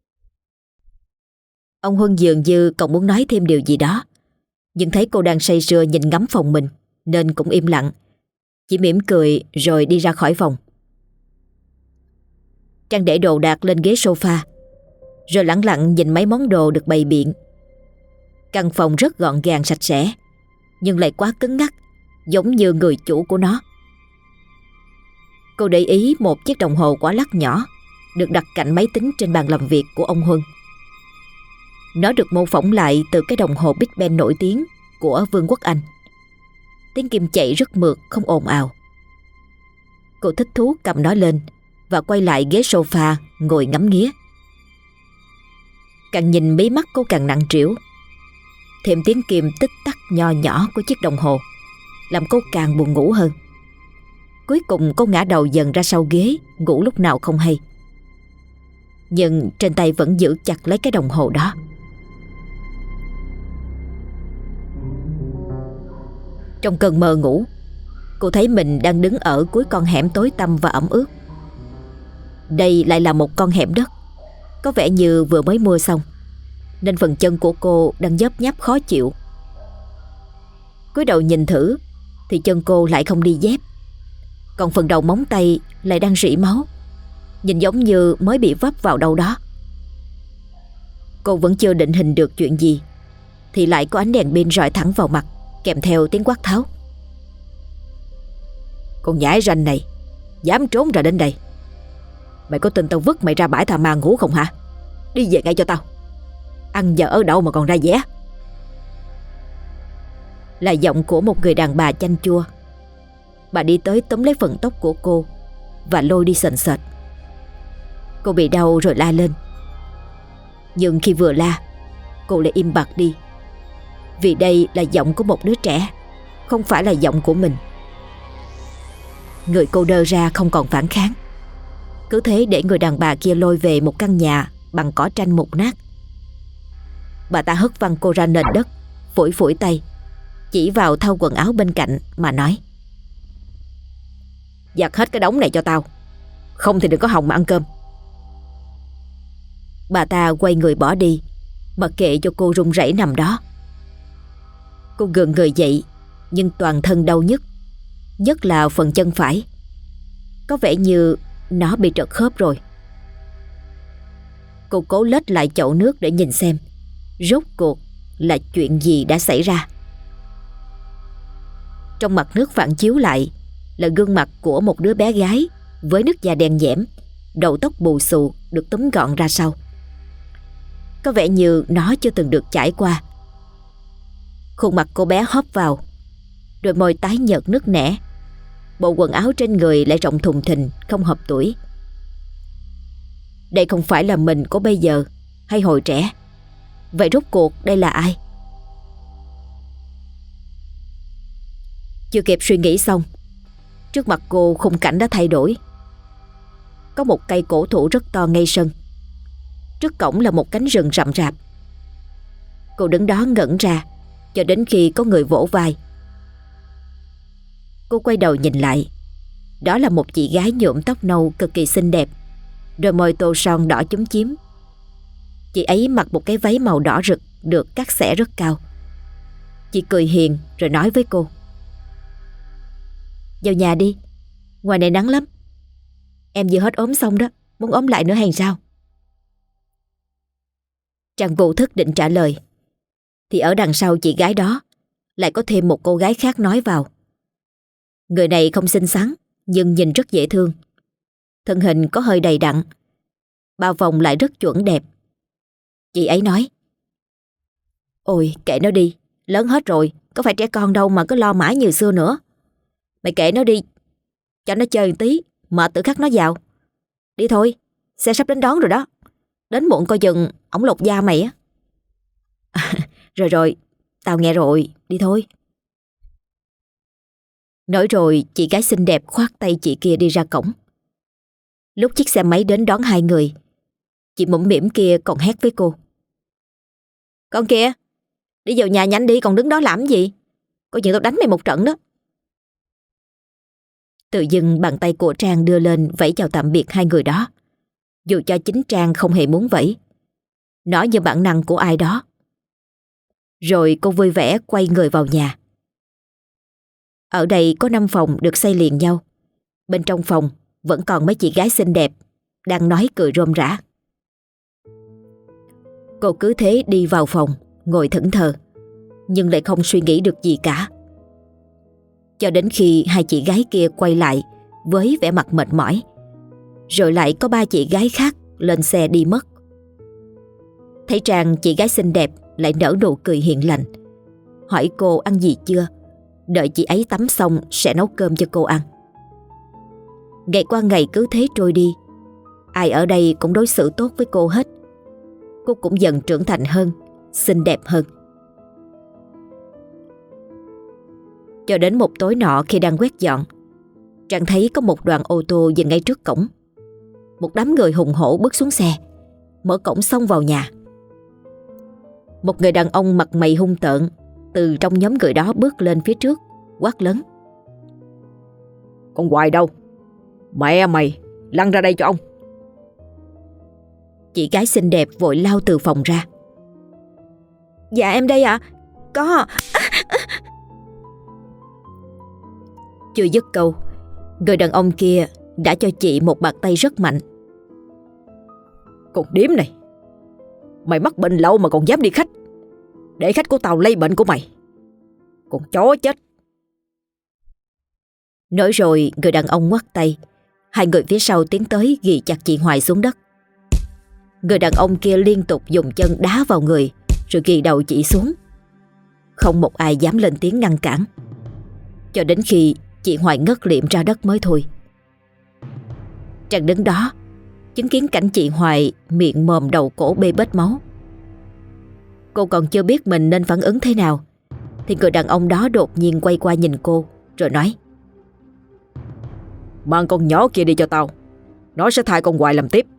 Ông Huân dường như còn muốn nói thêm điều gì đó, nhưng thấy cô đang say sưa nhìn ngắm phòng mình nên cũng im lặng, chỉ mỉm cười rồi đi ra khỏi phòng. Trang để đồ đạc lên ghế sofa, rồi lẳng lặng nhìn mấy món đồ được bày biện. Căn phòng rất gọn gàng sạch sẽ, nhưng lại quá cứng ngắc, giống như người chủ của nó. Cô để ý một chiếc đồng hồ quả lắc nhỏ được đặt cạnh máy tính trên bàn làm việc của ông Huân. Nó được mô phỏng lại từ cái đồng hồ Big Ben nổi tiếng của Vương quốc Anh. Tiếng kim chạy rất mượt, không ồn ào. Cô thích thú cầm nó lên và quay lại ghế sofa ngồi ngắm nghía. Càng nhìn mí mắt cô càng nặng trĩu. Thêm tiếng kim tích tắc nho nhỏ của chiếc đồng hồ làm cô càng buồn ngủ hơn. Cuối cùng cô ngã đầu dần ra sau ghế, ngủ lúc nào không hay. Nhưng trên tay vẫn giữ chặt lấy cái đồng hồ đó. Trong cơn mơ ngủ, cô thấy mình đang đứng ở cuối con hẻm tối tăm và ẩm ướt. Đây lại là một con hẻm đất, có vẻ như vừa mới mưa xong, nên phần chân của cô đang nhớp nháp khó chịu. Cúi đầu nhìn thử thì chân cô lại không đi dép, còn phần đầu móng tay lại đang rỉ máu, nhìn giống như mới bị vấp vào đâu đó. Cô Cô vẫn chưa định hình được chuyện gì thì lại có ánh đèn pin rọi thẳng vào mặt, kèm theo tiếng quát tháo. Con nhãi ranh này dám trốn ra đến đây. Mày có tin tao vứt mày ra bãi tha ma ngủ không hả? Đi về ngay cho tao. Ăn giờ ở đâu mà còn ra vẻ. Là giọng của một người đàn bà chanh chua. Bà đi tới túm lấy phần tóc của cô và lôi đi sền sệt. Cô bị đau rồi la lên. Nhưng khi vừa la, cô lại im bặt đi. Vì đây là giọng của một đứa trẻ, không phải là giọng của mình. Người cô đơ ra không còn phản kháng, cứ thế để người đàn bà kia lôi về một căn nhà bằng cỏ tranh mục nát. Bà ta hất văng cô ra nền đất, phủi phủi tay, chỉ vào thau quần áo bên cạnh mà nói: Giặt hết cái đống này cho tao, không thì đừng có hòng mà ăn cơm. Bà ta quay người bỏ đi, mặc kệ cho cô run rẩy nằm đó. Cô gượng người dậy, nhưng toàn thân đau nhức, nhất là phần chân phải. Có vẻ như nó bị trật khớp rồi. Cô cố lết lại chậu nước để nhìn xem rốt cuộc là chuyện gì đã xảy ra. Trong mặt nước phản chiếu lại là gương mặt của một đứa bé gái với nước da đen nhẽm, đầu tóc bù xù được túm gọn ra sau. Có vẻ như nó chưa từng được chải qua. Khuôn mặt cô bé hóp vào, đôi môi tái nhợt nứt nẻ. Bộ quần áo trên người lại rộng thùng thình, không hợp tuổi. Đây không phải là mình của bây giờ hay hồi trẻ. Vậy rốt cuộc đây là ai? Chưa kịp suy nghĩ xong, trước mặt cô khung cảnh đã thay đổi. Có một cây cổ thụ rất to ngay sân. Trước cổng là một cánh rừng rậm rạp. Cô đứng đó ngẩn ra cho đến khi có người vỗ vai. Cô quay đầu nhìn lại. Đó là một chị gái nhuộm tóc nâu cực kỳ xinh đẹp, đôi môi tô son đỏ chúm chím. Chị ấy mặc một cái váy màu đỏ rực được cắt xẻ rất cao. Chị cười hiền rồi nói với cô: Vào nhà đi, ngoài này nắng lắm. Em vừa hết ốm xong đó, muốn ốm lại nữa hay sao? Trang vô thức định trả lời, thì ở đằng sau chị gái đó lại có thêm một cô gái khác nói vào. Người này không xinh xắn nhưng nhìn rất dễ thương. Thân hình có hơi đầy đặn, bao vòng lại rất chuẩn đẹp. Chị ấy nói: Ôi kệ nó đi, lớn hết rồi, có phải trẻ con đâu mà cứ lo mãi như xưa nữa. Mày kệ nó đi, cho nó chơi một tí, mệt tự khắc nó vào. Đi thôi, xe sắp đến đón rồi đó. Đến muộn coi chừng ổng lột da mày á. Rồi rồi, tao nghe rồi, đi thôi. Nói rồi chị gái xinh đẹp khoác tay chị kia đi ra cổng. Lúc chiếc xe máy đến đón hai người, chị mũm mỉm kia còn hét với cô: Con kia, đi vào nhà nhanh đi, còn đứng đó làm gì? Coi chừng tao đánh mày một trận đó. Tự dưng bàn tay của Trang đưa lên vẫy chào tạm biệt hai người đó, dù cho chính Trang không hề muốn vẫy. Nó như bản năng của ai đó. Rồi cô vui vẻ quay người vào nhà. Ở đây có năm phòng được xây liền nhau. Bên trong phòng vẫn còn mấy chị gái xinh đẹp đang nói cười rôm rã. Cô cứ thế đi vào phòng, ngồi thẫn thờ, nhưng lại không suy nghĩ được gì cả. Cho đến khi hai chị gái kia quay lại với vẻ mặt mệt mỏi, rồi lại có ba chị gái khác lên xe đi mất. Thấy Trang, chị gái xinh đẹp lại nở nụ cười hiền lành, hỏi cô ăn gì chưa, đợi chị ấy tắm xong sẽ nấu cơm cho cô ăn. Ngày qua ngày cứ thế trôi đi. Ai ở đây cũng đối xử tốt với cô hết. Cô cũng dần trưởng thành hơn, xinh đẹp hơn. Cho đến một tối nọ khi đang quét dọn, Trang thấy có một đoàn ô tô dừng ngay trước cổng. Một đám người hùng hổ bước xuống xe, mở cổng xông vào nhà. Một người đàn ông mặt mày hung tợn từ trong nhóm người đó bước lên phía trước, quát lớn: Con Hoài đâu? Mẹ mày, lăn ra đây cho ông. Chị gái xinh đẹp vội lao từ phòng ra. Dạ em đây ạ. À? Có. Chưa dứt câu, người đàn ông kia đã cho chị một bàn tay rất mạnh. Con điếm này, Mày mắc bệnh lậu mà còn dám đi khách, để khách của tao lây bệnh của mày. Con chó chết. Nói rồi người đàn ông ngoắt tay. Hai người phía sau tiến tới ghi chặt chị Hoài xuống đất. Người đàn ông kia liên tục dùng chân đá vào người, rồi ghi đầu chị xuống. Không một ai dám lên tiếng ngăn cản, cho đến khi chị Hoài ngất liệm ra đất mới thôi. Trang đứng đó chứng kiến cảnh chị Hoài miệng mồm đầu cổ bê bết máu. Cô còn chưa biết mình nên phản ứng thế nào, thì người đàn ông đó đột nhiên quay qua nhìn cô, rồi nói: Mang con nhỏ kia đi cho tao, nó sẽ thay con Hoài làm tiếp.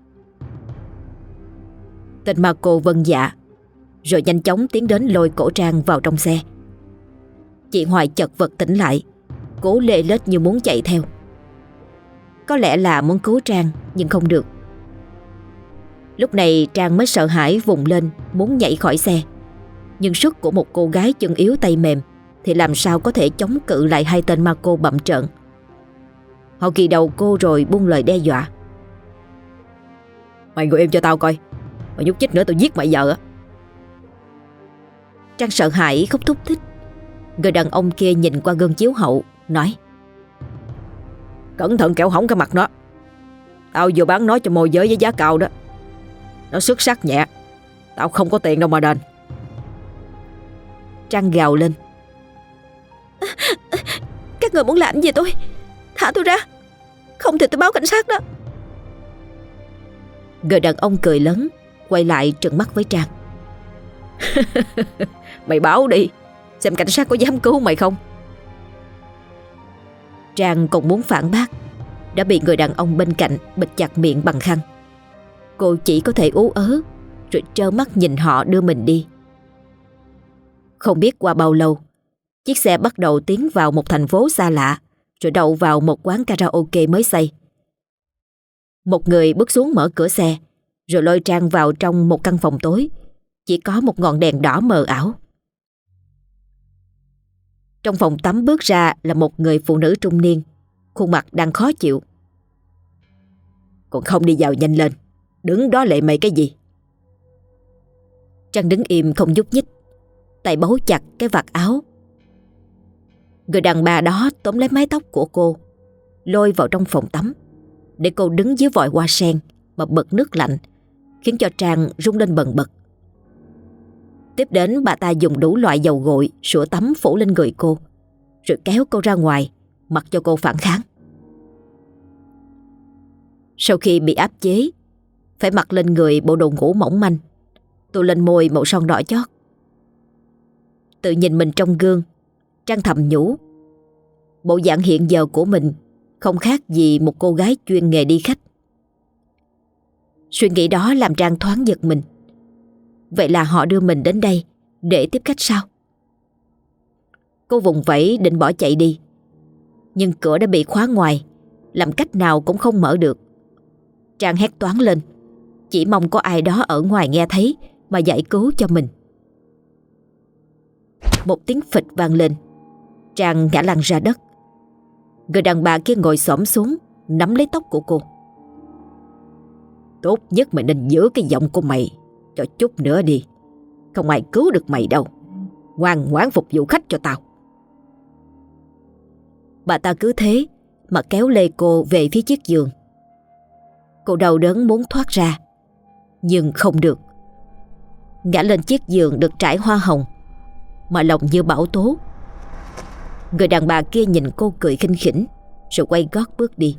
Tên ma cô vâng dạ, rồi nhanh chóng tiến đến lôi cổ Trang vào trong xe. Chị Hoài chật vật tỉnh lại, cố lê lết như muốn chạy theo. Có lẽ là muốn cứu Trang, nhưng không được. Lúc này Trang mới sợ hãi vùng lên muốn nhảy khỏi xe, nhưng sức của một cô gái chân yếu tay mềm thì làm sao có thể chống cự lại hai tên ma cô bặm trợn. Họ ghi đầu cô rồi buông lời đe dọa: Mày ngồi im cho tao coi, mày nhúc nhích nữa tao giết mày giờ á. Trang sợ hãi khóc thúc thích. Người đàn ông kia nhìn qua gương chiếu hậu, nói: Cẩn thận kẻo hỏng cái mặt nó. Tao vừa bán nó cho môi giới với giá cao đó. Nó xuất sắc nhẹ, tao không có tiền đâu mà đền. Trang gào lên: Các người muốn làm gì tôi? Thả tôi ra, không thì tôi báo cảnh sát đó. Người đàn ông cười lớn, quay lại trừng mắt với Trang: Mày báo đi, xem cảnh sát có dám cứu mày không. Trang còn muốn phản bác, đã bị người đàn ông bên cạnh bịt chặt miệng bằng khăn. Cô chỉ có thể ú ớ, rồi trơ mắt nhìn họ đưa mình đi. Không biết qua bao lâu, chiếc xe bắt đầu tiến vào một thành phố xa lạ, rồi đậu vào một quán karaoke mới xây. Một người bước xuống mở cửa xe, rồi lôi Trang vào trong một căn phòng tối, chỉ có một ngọn đèn đỏ mờ ảo. Trong phòng tắm bước ra là một người phụ nữ trung niên, khuôn mặt đang khó chịu. Còn không đi vào nhanh lên, đứng đó lệ mày cái gì? Trang đứng im không nhúc nhích, tay bấu chặt cái vạt áo. Người đàn bà đó tóm lấy mái tóc của cô, lôi vào trong phòng tắm, để cô đứng dưới vòi hoa sen mà bật nước lạnh, khiến cho Trang rung lên bần bật. Tiếp đến bà ta dùng đủ loại dầu gội, sữa tắm phủ lên người cô, rồi kéo cô ra ngoài, mặc cho cô phản kháng. Sau khi bị áp chế, phải mặc lên người bộ đồ ngủ mỏng manh, tô lên môi màu son đỏ chót. Tự nhìn mình trong gương, Trang thầm nhủ, bộ dạng hiện giờ của mình không khác gì một cô gái chuyên nghề đi khách. Suy nghĩ đó làm Trang thoáng giật mình. Vậy là họ đưa mình đến đây để tiếp khách sao? Cô vùng vẫy định bỏ chạy đi, nhưng cửa đã bị khóa ngoài, làm cách nào cũng không mở được. Trang hét toáng lên, chỉ mong có ai đó ở ngoài nghe thấy mà giải cứu cho mình. Một tiếng phịch vang lên, Trang ngã lăn ra đất. Người đàn bà kia ngồi xổm xuống, nắm lấy tóc của cô. Tốt nhất mày nên giữ cái giọng của mày cho chút nữa đi, không ai cứu được mày đâu. Ngoan ngoãn phục vụ khách cho tao. Bà ta cứ thế mà kéo lê cô về phía chiếc giường. Cô đau đớn muốn thoát ra, nhưng không được. Ngã lên chiếc giường được trải hoa hồng, mà lòng như bão tố. Người đàn bà kia nhìn cô cười khinh khỉnh, rồi quay gót bước đi.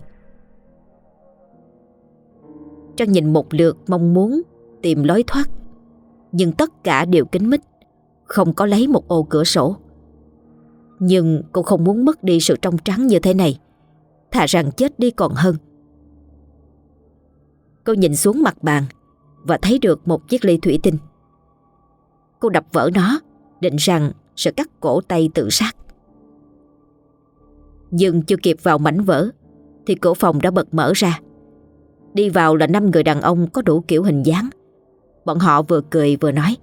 Trang nhìn một lượt mong muốn tìm lối thoát, nhưng tất cả đều kín mít, không có lấy một ô cửa sổ. Nhưng cô không muốn mất đi sự trong trắng như thế này, thà rằng chết đi còn hơn. Cô nhìn xuống mặt bàn và thấy được một chiếc ly thủy tinh. Cô đập vỡ nó, định rằng sẽ cắt cổ tay tự sát. Nhưng chưa kịp vào mảnh vỡ thì cửa phòng đã bật mở ra. Đi vào là năm người đàn ông có đủ kiểu hình dáng. Bọn họ vừa cười vừa nói.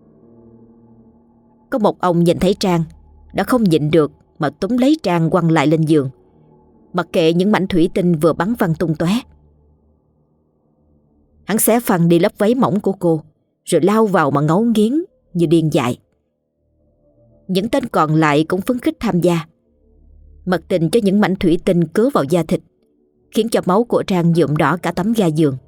Có một ông nhìn thấy Trang đã không nhịn được mà túm lấy Trang quăng lại lên giường, mặc kệ những mảnh thủy tinh vừa bắn văng tung tóe. Hắn xé phăng đi lớp váy mỏng của cô, rồi lao vào mà ngấu nghiến như điên dại. Những tên còn lại cũng phấn khích tham gia. Mật tình cho những mảnh thủy tinh cứa vào da thịt, khiến cho máu của Trang nhuộm đỏ cả tấm ga giường.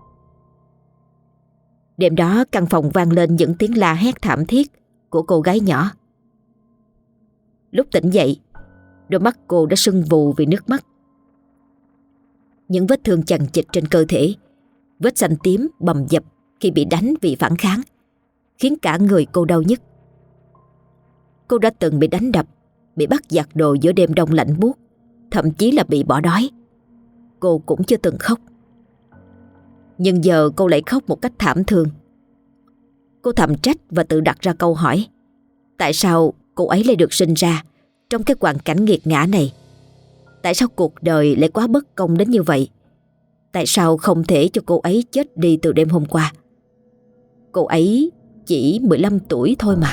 Đêm đó căn phòng vang lên những tiếng la hét thảm thiết của cô gái nhỏ. Lúc tỉnh dậy, đôi mắt cô đã sưng vù vì nước mắt. Những vết thương chằng chịt trên cơ thể, vết xanh tím bầm dập khi bị đánh vì phản kháng, khiến cả người cô đau nhức. Cô đã từng bị đánh đập, bị bắt giặt đồ giữa đêm đông lạnh buốt, thậm chí là bị bỏ đói. Cô cũng chưa từng khóc. Nhưng giờ cô lại khóc một cách thảm thương. Cô thầm trách và tự đặt ra câu hỏi: tại sao cô ấy lại được sinh ra trong cái hoàn cảnh nghiệt ngã này? Tại sao cuộc đời lại quá bất công đến như vậy? Tại sao không thể cho cô ấy chết đi từ đêm hôm qua? Cô ấy chỉ mười lăm tuổi thôi mà.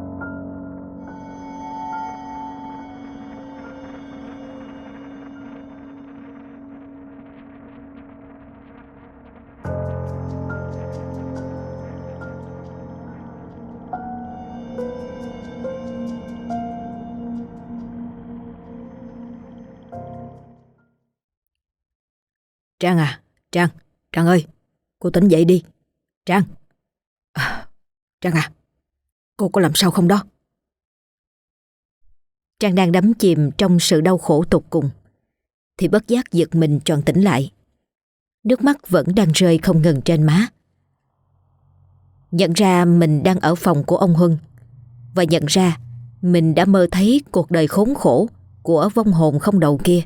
Trang à, Trang, Trang ơi, cô tỉnh dậy đi. Trang, à, Trang à, cô có làm sao không đó? Trang đang đắm chìm trong sự đau khổ tột cùng thì bất giác giật mình tròn tỉnh lại. Nước mắt vẫn đang rơi không ngừng trên má. Nhận ra mình đang ở phòng của ông Huân, và nhận ra mình đã mơ thấy cuộc đời khốn khổ của vong hồn không đầu kia.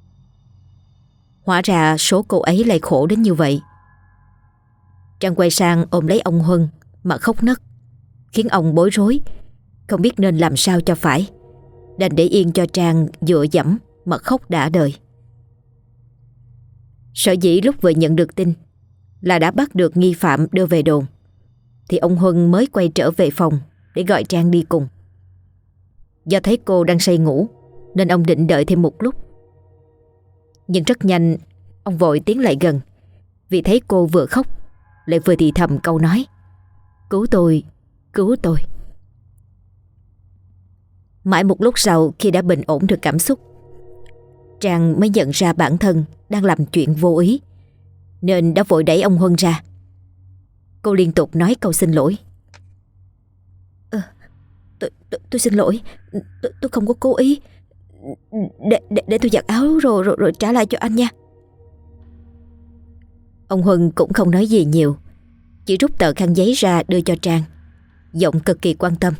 Hóa ra số cô ấy lại khổ đến như vậy. Trang quay sang ôm lấy ông Huân mà khóc nấc, khiến ông bối rối, không biết nên làm sao cho phải, đành để yên cho Trang dựa dẫm mà khóc đã đời. Sở dĩ lúc vừa nhận được tin là đã bắt được nghi phạm đưa về đồn, thì ông Huân mới quay trở về phòng để gọi Trang đi cùng. Do thấy cô đang say ngủ nên ông định đợi thêm một lúc. Nhưng rất nhanh ông vội tiến lại gần, vì thấy cô vừa khóc lại vừa thì thầm câu nói: cứu tôi, cứu tôi. Mãi một lúc sau, khi đã bình ổn được cảm xúc, Trang mới nhận ra bản thân đang làm chuyện vô ý, nên đã vội đẩy ông Huân ra. Cô liên tục nói câu xin lỗi. Ờ, tôi, tôi, tôi xin lỗi, tôi, tôi không có cố ý. Để, để, để tôi giặt áo rồi, rồi rồi trả lại cho anh nha. Ông Huân cũng không nói gì nhiều, chỉ rút tờ khăn giấy ra đưa cho Trang, giọng cực kỳ quan tâm.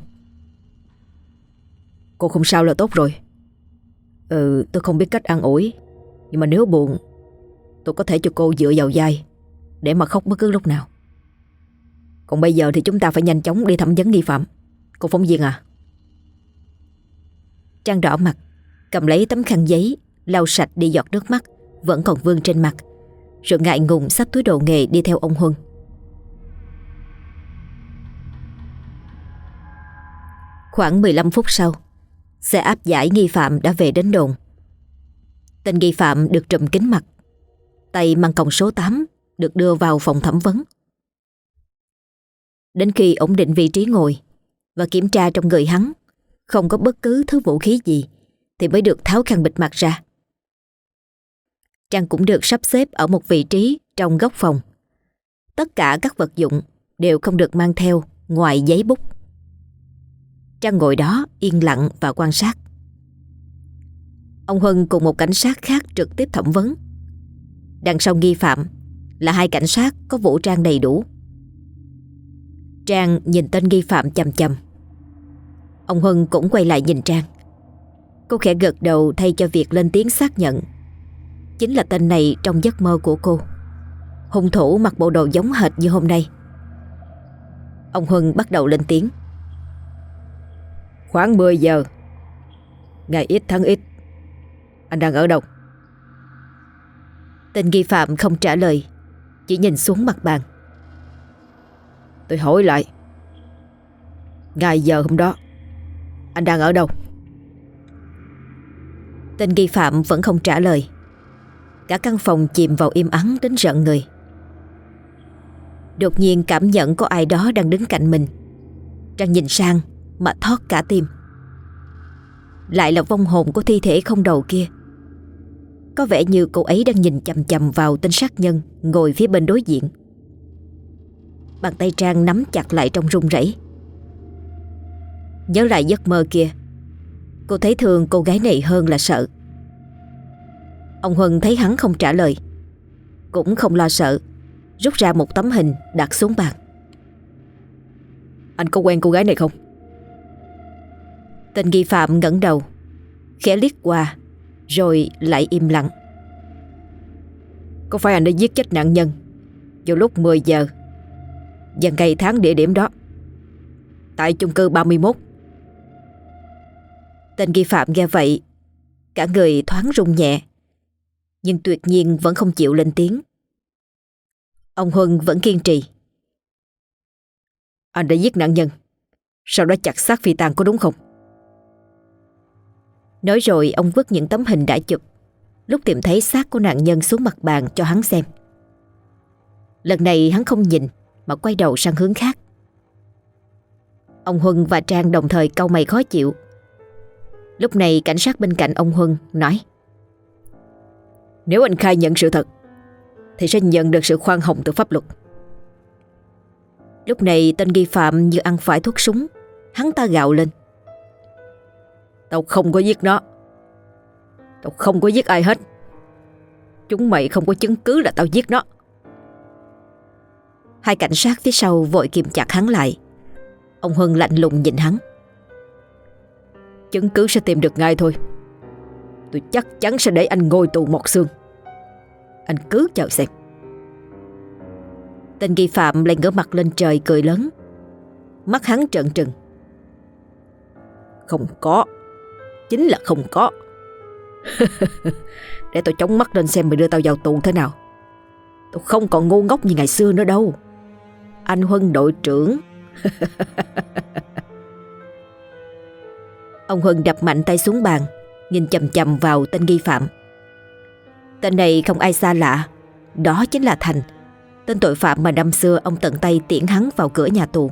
Cô không sao là tốt rồi. Ừ, tôi không biết cách an ủi, nhưng mà nếu buồn, tôi có thể cho cô dựa vào vai để mà khóc bất cứ lúc nào. Còn bây giờ thì chúng ta phải nhanh chóng đi thẩm vấn nghi phạm. Cô phóng viên à? Trang đỏ mặt, cầm lấy tấm khăn giấy, lau sạch đi giọt nước mắt vẫn còn vương trên mặt, rồi ngại ngùng xách túi đồ nghề đi theo ông Huân. Khoảng mười lăm phút sau, xe áp giải nghi phạm đã về đến đồn. Tên nghi phạm được trùm kín mặt, tay mang còng số tám được đưa vào phòng thẩm vấn. Đến khi ổn định vị trí ngồi và kiểm tra trong người hắn không có bất cứ thứ vũ khí gì, thì mới được tháo khăn bịt mặt ra. Trang cũng được sắp xếp ở một vị trí trong góc phòng. Tất cả các vật dụng đều không được mang theo ngoài giấy bút. Trang ngồi đó yên lặng và quan sát. Ông Huân cùng một cảnh sát khác trực tiếp thẩm vấn. Đằng sau nghi phạm là hai cảnh sát có vũ trang đầy đủ. Trang nhìn tên nghi phạm chằm chằm. Ông Huân cũng quay lại nhìn Trang. Cô khẽ gật đầu thay cho việc lên tiếng xác nhận. Chính là tên này trong giấc mơ của cô. Hung thủ mặc bộ đồ giống hệt như hôm nay. Ông Huân bắt đầu lên tiếng. Khoảng mười giờ, ngày ít tháng ít, anh đang ở đâu? Tên nghi phạm không trả lời, chỉ nhìn xuống mặt bàn. Tôi hỏi lại, ngày giờ hôm đó, anh đang ở đâu? Tên nghi phạm vẫn không trả lời. Cả căn phòng chìm vào im ắng đến rợn người. Đột nhiên cảm nhận có ai đó đang đứng cạnh mình. Trang nhìn sang mà thót cả tim. Lại là vong hồn của thi thể không đầu kia. Có vẻ như cô ấy đang nhìn chằm chằm vào tên sát nhân ngồi phía bên đối diện. Bàn tay Trang nắm chặt lại trong run rẩy. Nhớ lại giấc mơ kia, cô thấy thương cô gái này hơn là sợ. Ông Huân thấy hắn không trả lời, cũng không lo sợ, rút ra một tấm hình đặt xuống bàn. Anh có quen cô gái này không? Tên nghi phạm ngẩng đầu, khẽ liếc qua, rồi lại im lặng. Có phải anh đã giết chết nạn nhân vào lúc mười giờ và ngày tháng địa điểm đó, tại chung cư ba mươi mốt? Tên nghi phạm nghe vậy, cả người thoáng run nhẹ, nhưng tuyệt nhiên vẫn không chịu lên tiếng. Ông Huân vẫn kiên trì. Anh đã giết nạn nhân, sau đó chặt xác phi tang, có đúng không? Nói rồi ông vứt những tấm hình đã chụp lúc tìm thấy xác của nạn nhân xuống mặt bàn cho hắn xem. Lần này hắn không nhìn mà quay đầu sang hướng khác. Ông Huân và Trang đồng thời cau mày khó chịu. Lúc này cảnh sát bên cạnh ông Huân nói: Nếu anh khai nhận sự thật thì sẽ nhận được sự khoan hồng từ pháp luật. Lúc này tên nghi phạm như ăn phải thuốc súng, hắn ta gào lên: Tao không có giết nó. Tao không có giết ai hết. Chúng mày không có chứng cứ là tao giết nó. Hai cảnh sát phía sau vội kìm chặt hắn lại. Ông Huân lạnh lùng nhìn hắn: Chứng cứ sẽ tìm được ngay thôi. Tôi chắc chắn sẽ để anh ngồi tù một xương. Anh cứ chờ xem. Tên nghi phạm lại ngửa mặt lên trời cười lớn, mắt hắn trợn trừng: Không có. Chính là không có. Để tôi chống mắt lên xem mày đưa tao vào tù thế nào. Tôi không còn ngu ngốc như ngày xưa nữa đâu, anh Huân đội trưởng. Ông Huân đập mạnh tay xuống bàn, nhìn chằm chằm vào tên nghi phạm. Tên này không ai xa lạ, đó chính là Thành, tên tội phạm mà năm xưa ông tận tay tiễn hắn vào cửa nhà tù.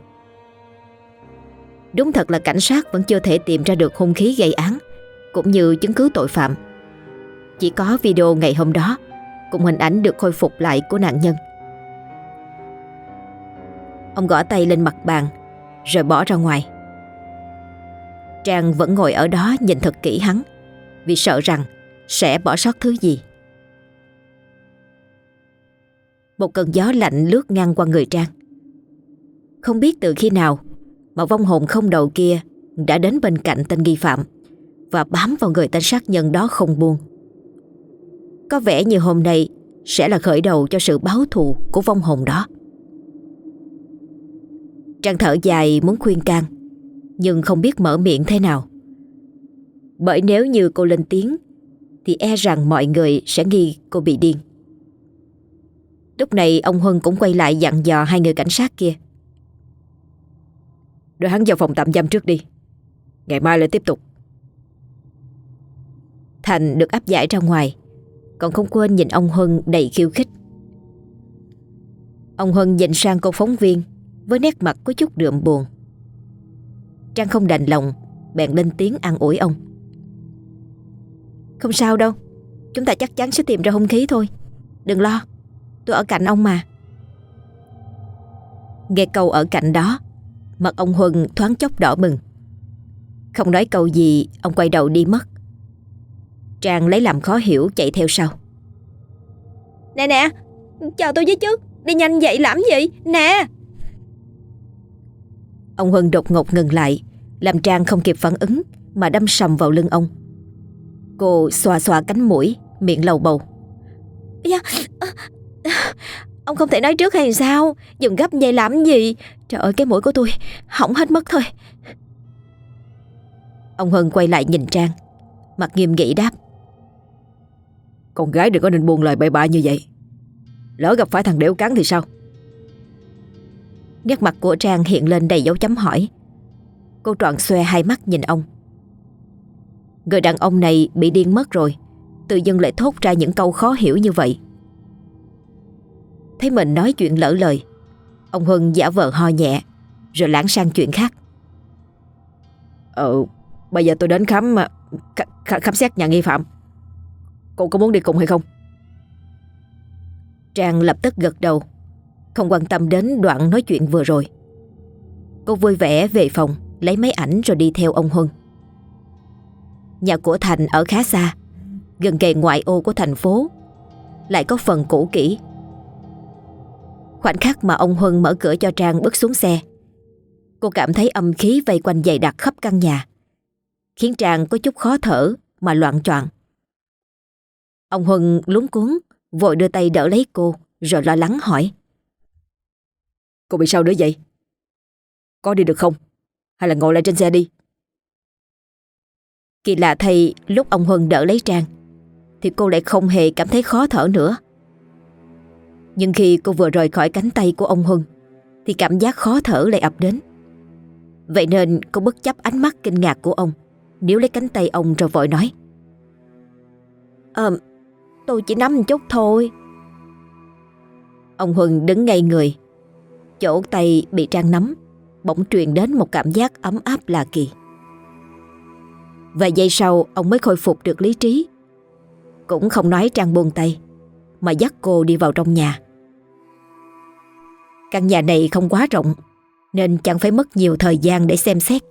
Đúng thật là cảnh sát vẫn chưa thể tìm ra được hung khí gây án cũng như chứng cứ tội phạm. Chỉ có video ngày hôm đó cùng hình ảnh được khôi phục lại của nạn nhân. Ông gõ tay lên mặt bàn rồi bỏ ra ngoài. Trang vẫn ngồi ở đó nhìn thật kỹ hắn, vì sợ rằng sẽ bỏ sót thứ gì. Một cơn gió lạnh lướt ngang qua người Trang. Không biết từ khi nào mà vong hồn không đầu kia đã đến bên cạnh tên nghi phạm và bám vào người tên sát nhân đó không buông. Có vẻ như hôm nay sẽ là khởi đầu cho sự báo thù của vong hồn đó. Trang thở dài muốn khuyên can, nhưng không biết mở miệng thế nào. Bởi nếu như cô lên tiếng thì e rằng mọi người sẽ nghi cô bị điên. Lúc này ông Huân cũng quay lại dặn dò hai người cảnh sát kia: Đưa hắn vào phòng tạm giam trước đi, ngày mai lại tiếp tục. Thành được áp giải ra ngoài, còn không quên nhìn ông Huân đầy khiêu khích. Ông Huân nhìn sang cô phóng viên với nét mặt có chút đượm buồn. Trang không đành lòng, bèn lên tiếng an ủi ông: Không sao đâu, chúng ta chắc chắn sẽ tìm ra hung khí thôi. Đừng lo, tôi ở cạnh ông mà. Nghe câu ở cạnh đó, mặt ông Huân thoáng chốc đỏ bừng. Không nói câu gì, ông quay đầu đi mất. Trang lấy làm khó hiểu chạy theo sau: Nè nè, chờ tôi với chứ, đi nhanh vậy làm gì, nè. Ông Huân đột ngột ngừng lại, làm Trang không kịp phản ứng mà đâm sầm vào lưng ông. Cô xoa xoa cánh mũi, miệng lầu bầu: Dạ, ông không thể nói trước hay sao? Dừng gấp vậy làm gì? Trời ơi, cái mũi của tôi hỏng hết mất thôi. Ông Huân quay lại nhìn Trang, mặt nghiêm nghị đáp: Con gái đừng có nên buông lời bậy bạ như vậy. Lỡ gặp phải thằng đểu cắn thì sao? Nét mặt của Trang hiện lên đầy dấu chấm hỏi. Cô tròn xoe hai mắt nhìn ông. Người đàn ông này bị điên mất rồi, tự dưng lại thốt ra những câu khó hiểu như vậy. Thấy mình nói chuyện lỡ lời, Ông Huân giả vờ ho nhẹ rồi lảng sang chuyện khác. Ờ, bây giờ tôi đến khám khám, khám xét nhà nghi phạm. Cô có muốn đi cùng hay không? Trang lập tức gật đầu, không quan tâm đến đoạn nói chuyện vừa rồi. Cô vui vẻ về phòng lấy máy ảnh rồi đi theo ông Huân. Nhà của Thành ở khá xa, gần kề ngoại ô của thành phố, lại có phần cũ kỹ. Khoảnh khắc mà ông Huân mở cửa cho Trang bước xuống xe, cô cảm thấy âm khí vây quanh dày đặc khắp căn nhà, khiến Trang có chút khó thở mà loạng choạng. Ông Huân luống cuống vội đưa tay đỡ lấy cô rồi lo lắng hỏi: Cô bị sao nữa vậy? Có đi được không? Hay là ngồi lại trên xe đi? Kỳ lạ thay, lúc ông Huân đỡ lấy Trang thì cô lại không hề cảm thấy khó thở nữa. Nhưng khi cô vừa rời khỏi cánh tay của ông Huân thì cảm giác khó thở lại ập đến. Vậy nên cô bất chấp ánh mắt kinh ngạc của ông, níu lấy cánh tay ông rồi vội nói: Ờ, tôi chỉ nắm một chút thôi. Ông Huân đứng ngay người. Chỗ tay bị Trang nắm bỗng truyền đến một cảm giác ấm áp lạ kỳ. Vài giây sau ông mới khôi phục được lý trí. Cũng không nói Trang buông tay, mà dắt cô đi vào trong nhà. Căn nhà này không quá rộng nên chẳng phải mất nhiều thời gian để xem xét.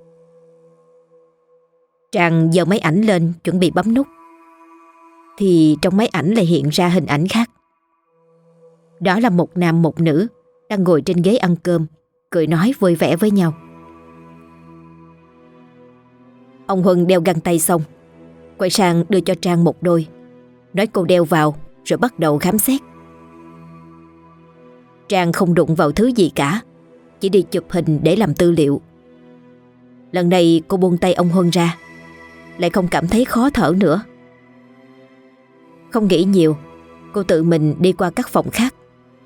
Trang giơ máy ảnh lên chuẩn bị bấm nút thì trong máy ảnh lại hiện ra hình ảnh khác. Đó là một nam một nữ đang ngồi trên ghế ăn cơm, cười nói vui vẻ với nhau. Ông Huân đeo găng tay xong, quay sang đưa cho Trang một đôi, nói cô đeo vào rồi bắt đầu khám xét. Trang không đụng vào thứ gì cả, chỉ đi chụp hình để làm tư liệu. Lần này cô buông tay ông Huân ra, lại không cảm thấy khó thở nữa. Không nghĩ nhiều, cô tự mình đi qua các phòng khác.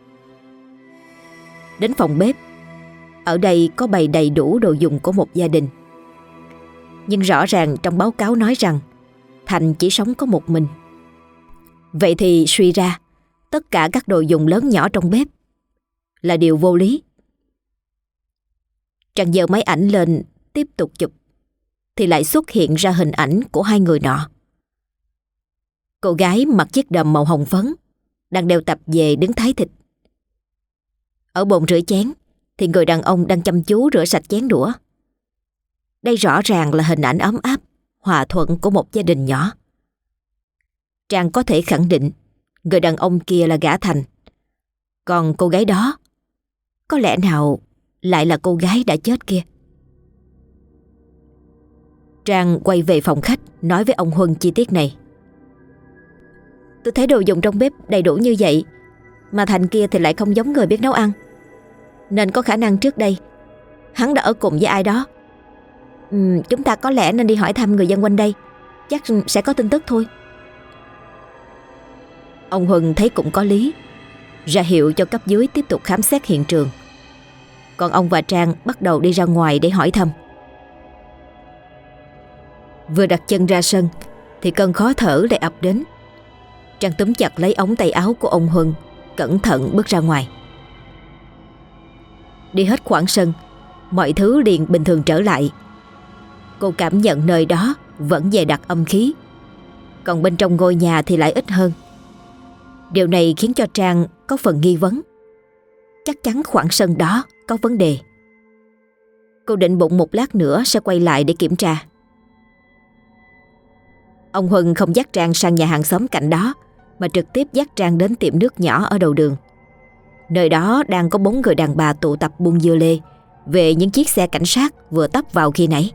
Đến phòng bếp. Ở đây có bày đầy đủ đồ dùng của một gia đình. Nhưng rõ ràng trong báo cáo nói rằng Thành chỉ sống có một mình. Vậy thì suy ra tất cả các đồ dùng lớn nhỏ trong bếp là điều vô lý. Trang giơ máy ảnh lên tiếp tục chụp thì lại xuất hiện ra hình ảnh của hai người nọ. Cô gái mặc chiếc đầm màu hồng phấn đang đeo tập về đứng thái thịt. Ở bồn rửa chén thì người đàn ông đang chăm chú rửa sạch chén đũa. Đây rõ ràng là hình ảnh ấm áp, hòa thuận của một gia đình nhỏ. Trang có thể khẳng định người đàn ông kia là gã Thành. Còn cô gái đó có lẽ nào lại là cô gái đã chết kia. Trang quay về phòng khách nói với ông Huân chi tiết này. Tôi thấy đồ dùng trong bếp đầy đủ như vậy, mà Thành kia thì lại không giống người biết nấu ăn, nên có khả năng trước đây hắn đã ở cùng với ai đó. uhm, Chúng ta có lẽ nên đi hỏi thăm người dân quanh đây, chắc sẽ có tin tức thôi. Ông Huân thấy cũng có lý, ra hiệu cho cấp dưới tiếp tục khám xét hiện trường. Còn ông và Trang bắt đầu đi ra ngoài để hỏi thăm. Vừa đặt chân ra sân thì cơn khó thở lại ập đến. Trang túm chặt lấy ống tay áo của ông Huân, cẩn thận bước ra ngoài. Đi hết khoảng sân, mọi thứ liền bình thường trở lại. Cô cảm nhận nơi đó vẫn dày đặc âm khí, còn bên trong ngôi nhà thì lại ít hơn. Điều này khiến cho Trang có phần nghi vấn. Chắc chắn khoảng sân đó có vấn đề. Cô định bụng một lát nữa sẽ quay lại để kiểm tra. Ông Huân không dắt Trang sang nhà hàng xóm cạnh đó, mà trực tiếp dắt Trang đến tiệm nước nhỏ ở đầu đường. Nơi đó đang có bốn người đàn bà tụ tập buôn dưa lê về những chiếc xe cảnh sát vừa tấp vào khi nãy.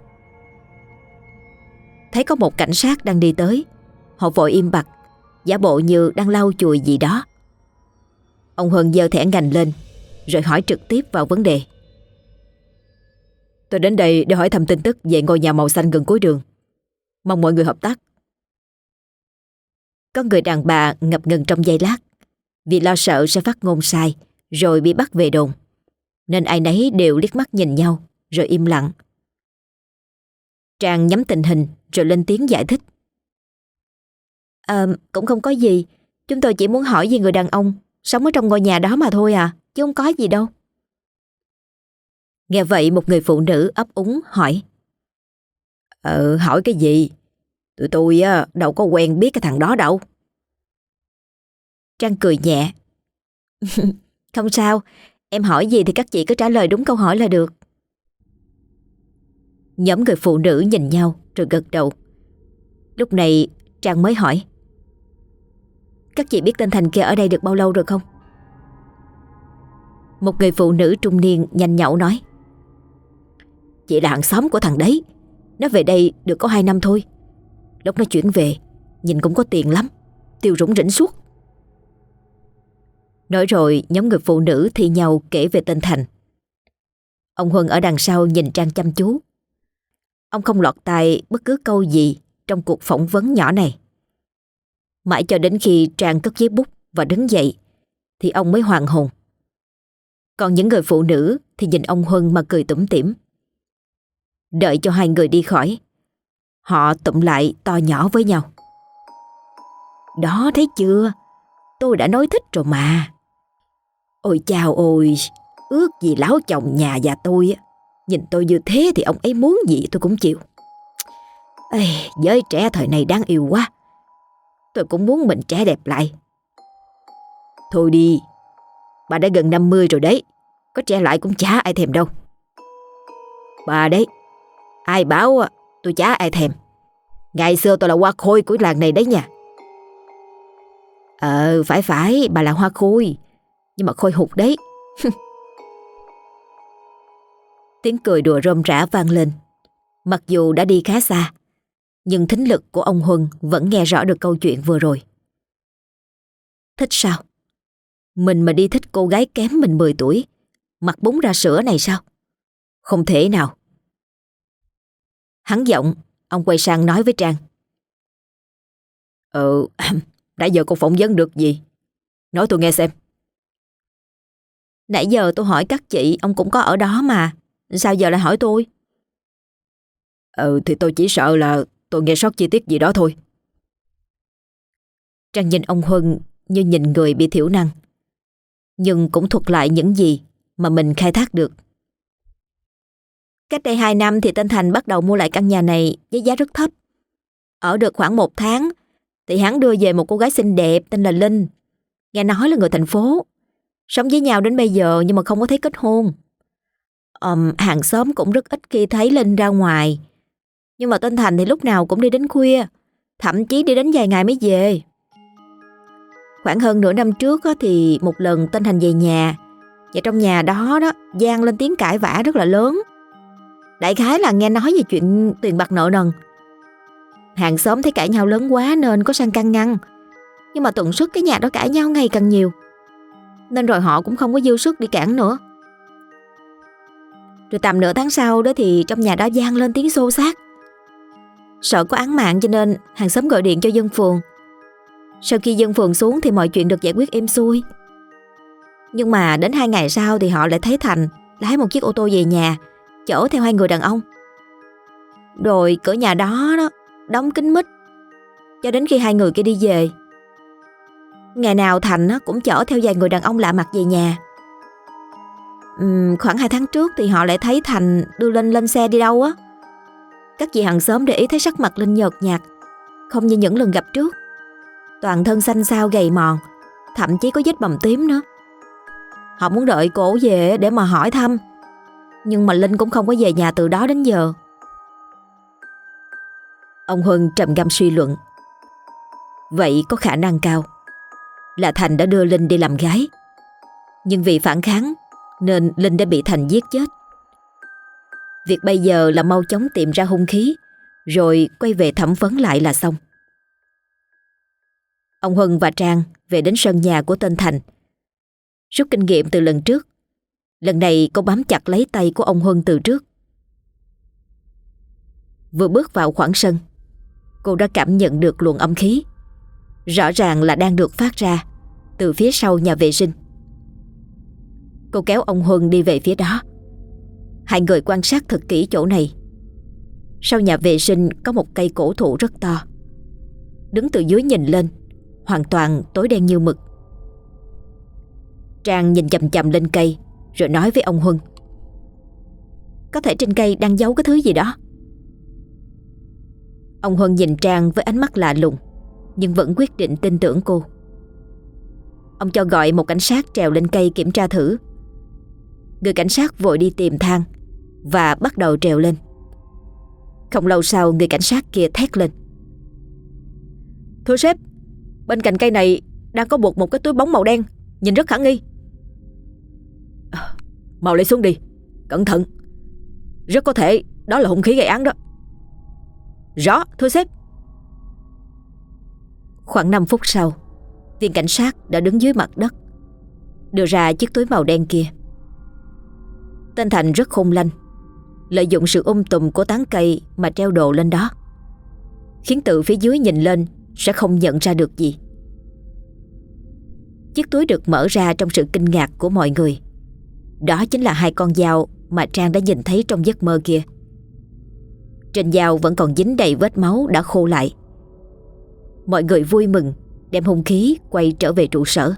Thấy có một cảnh sát đang đi tới, họ vội im bặt, giả bộ như đang lau chùi gì đó. Ông Huân giơ thẻ ngành lên rồi hỏi trực tiếp vào vấn đề. Tôi đến đây để hỏi thăm tin tức về ngôi nhà màu xanh gần cuối đường. Mong mọi người hợp tác. Có người đàn bà ngập ngừng trong giây lát, vì lo sợ sẽ phát ngôn sai rồi bị bắt về đồn, nên ai nấy đều liếc mắt nhìn nhau rồi im lặng. Trang nhắm tình hình rồi lên tiếng giải thích. À, cũng không có gì, chúng tôi chỉ muốn hỏi về người đàn ông sống ở trong ngôi nhà đó mà thôi à, chứ không có gì đâu. Nghe vậy một người phụ nữ ấp úng hỏi. Ờ hỏi cái gì? Tụi tôi á, đâu có quen biết cái thằng đó đâu. Trang cười nhẹ. Không sao, em hỏi gì thì các chị cứ trả lời đúng câu hỏi là được. Nhóm người phụ nữ nhìn nhau rồi gật đầu. Lúc này Trang mới hỏi. Các chị biết tên Thành kia ở đây được bao lâu rồi không? Một người phụ nữ trung niên nhanh nhảu nói. Chị là hàng xóm của thằng đấy. Nó về đây được có hai năm thôi. Lúc nó chuyển về, nhìn cũng có tiền lắm, tiêu rủng rỉnh suốt. Nói rồi nhóm người phụ nữ thi nhau kể về tên Thành. Ông Huân ở đằng sau nhìn Trang chăm chú. Ông không lọt tai bất cứ câu gì trong cuộc phỏng vấn nhỏ này. Mãi cho đến khi Trang cất giấy bút và đứng dậy thì ông mới hoàn hồn. Còn những người phụ nữ thì nhìn ông Huân mà cười tủm tỉm. Đợi cho hai người đi khỏi, họ tụm lại to nhỏ với nhau. Đó thấy chưa, tôi đã nói thích rồi mà. Ôi chào ôi, ước gì lão chồng nhà già tôi nhìn tôi như thế thì ông ấy muốn gì tôi cũng chịu. Ê, giới trẻ thời này đáng yêu quá. Tôi cũng muốn mình trẻ đẹp lại. Thôi đi, bà đã gần năm mươi rồi đấy, có trẻ lại cũng chả ai thèm đâu. Bà đấy, ai bảo tôi chả ai thèm. Ngày xưa tôi là hoa khôi của làng này đấy nha. Ờ phải phải, bà là hoa khôi, nhưng mà khôi hụt đấy. Tiếng cười đùa rôm rả vang lên. Mặc dù đã đi khá xa, nhưng thính lực của ông Huân vẫn nghe rõ được câu chuyện vừa rồi. Thích sao? Mình mà đi thích cô gái kém mình mười tuổi, mặc bún ra sữa này sao? Không thể nào. Hắn giọng, ông quay sang nói với Trang. Ừ, nãy giờ cô phỏng vấn được gì? Nói tôi nghe xem. Nãy giờ tôi hỏi các chị, ông cũng có ở đó mà. Sao giờ lại hỏi tôi? Ừ thì tôi chỉ sợ là tôi nghe sót chi tiết gì đó thôi. Trang nhìn ông Huân như nhìn người bị thiểu năng, nhưng cũng thuật lại những gì mà mình khai thác được. Cách đây hai năm thì tên Thành bắt đầu mua lại căn nhà này với giá rất thấp. Ở được khoảng một tháng thì hắn đưa về một cô gái xinh đẹp tên là Linh. Nghe nói là người thành phố, sống với nhau đến bây giờ nhưng mà không có thấy kết hôn. um, Hàng xóm cũng rất ít khi thấy Linh ra ngoài. Nhưng mà tên Thành thì lúc nào cũng đi đến khuya, thậm chí đi đến vài ngày mới về. Khoảng hơn nửa năm trước á, thì một lần tên Thành về nhà, và trong nhà đó đó vang lên tiếng cãi vã rất là lớn. Đại khái là nghe nói về chuyện tiền bạc nợ nần. Hàng xóm thấy cãi nhau lớn quá nên có sang can ngăn. Nhưng mà tần suất cái nhà đó cãi nhau ngày càng nhiều, nên rồi họ cũng không có dư sức đi cản nữa. Rồi tầm nửa tháng sau đó thì trong nhà đó vang lên tiếng xô xát. Sợ có án mạng cho nên hàng xóm gọi điện cho dân phường. Sau khi dân phường xuống thì mọi chuyện được giải quyết êm xuôi. Nhưng mà đến hai ngày sau thì họ lại thấy Thành lái một chiếc ô tô về nhà, chở theo hai người đàn ông. Rồi cửa nhà đó đó đóng kín mít cho đến khi hai người kia đi về. Ngày nào Thành cũng chở theo vài người đàn ông lạ mặt về nhà. uhm, Khoảng hai tháng trước thì họ lại thấy Thành đưa Linh lên xe đi đâu á. Các chị hàng xóm để ý thấy sắc mặt Linh nhợt nhạt, không như những lần gặp trước. Toàn thân xanh xao gầy mòn, thậm chí có vết bầm tím nữa. Họ muốn đợi cổ về để mà hỏi thăm, nhưng mà Linh cũng không có về nhà từ đó đến giờ. Ông Huân trầm ngâm suy luận. Vậy có khả năng cao là Thành đã đưa Linh đi làm gái, nhưng vì phản kháng nên Linh đã bị Thành giết chết. Việc bây giờ là mau chóng tìm ra hung khí, rồi quay về thẩm vấn lại là xong. Ông Huân và Trang về đến sân nhà của tên Thành. Rút kinh nghiệm từ lần trước, lần này cô bám chặt lấy tay của ông Huân từ trước. Vừa bước vào khoảng sân, cô đã cảm nhận được luồng âm khí, rõ ràng là đang được phát ra từ phía sau nhà vệ sinh. Cô kéo ông Huân đi về phía đó. Hai người quan sát thật kỹ chỗ này. Sau nhà vệ sinh có một cây cổ thụ rất to. Đứng từ dưới nhìn lên, hoàn toàn tối đen như mực. Trang nhìn chằm chằm lên cây rồi nói với ông Huân. có thể trên cây đang giấu cái thứ gì đó. Ông Huân nhìn Trang với ánh mắt lạ lùng, nhưng vẫn quyết định tin tưởng cô. Ông cho gọi một cảnh sát trèo lên cây kiểm tra thử. Người cảnh sát vội đi tìm thang và bắt đầu trèo lên. Không lâu sau, người cảnh sát kia thét lên: "Thưa sếp, bên cạnh cây này đang có buộc một cái túi bóng màu đen, nhìn rất khả nghi." À, "mau lấy xuống đi, cẩn thận, rất có thể đó là hung khí gây án đó." "Rõ, thưa sếp." Khoảng năm phút sau, viên cảnh sát đã đứng dưới mặt đất, đưa ra chiếc túi màu đen kia. Tên Thành rất khôn lanh, lợi dụng sự um tùm của tán cây mà treo đồ lên đó, khiến từ phía dưới nhìn lên sẽ không nhận ra được gì. Chiếc túi được mở ra trong sự kinh ngạc của mọi người. Đó chính là hai con dao mà Trang đã nhìn thấy trong giấc mơ kia. Trên dao vẫn còn dính đầy vết máu đã khô lại. Mọi người vui mừng đem hung khí quay trở về trụ sở.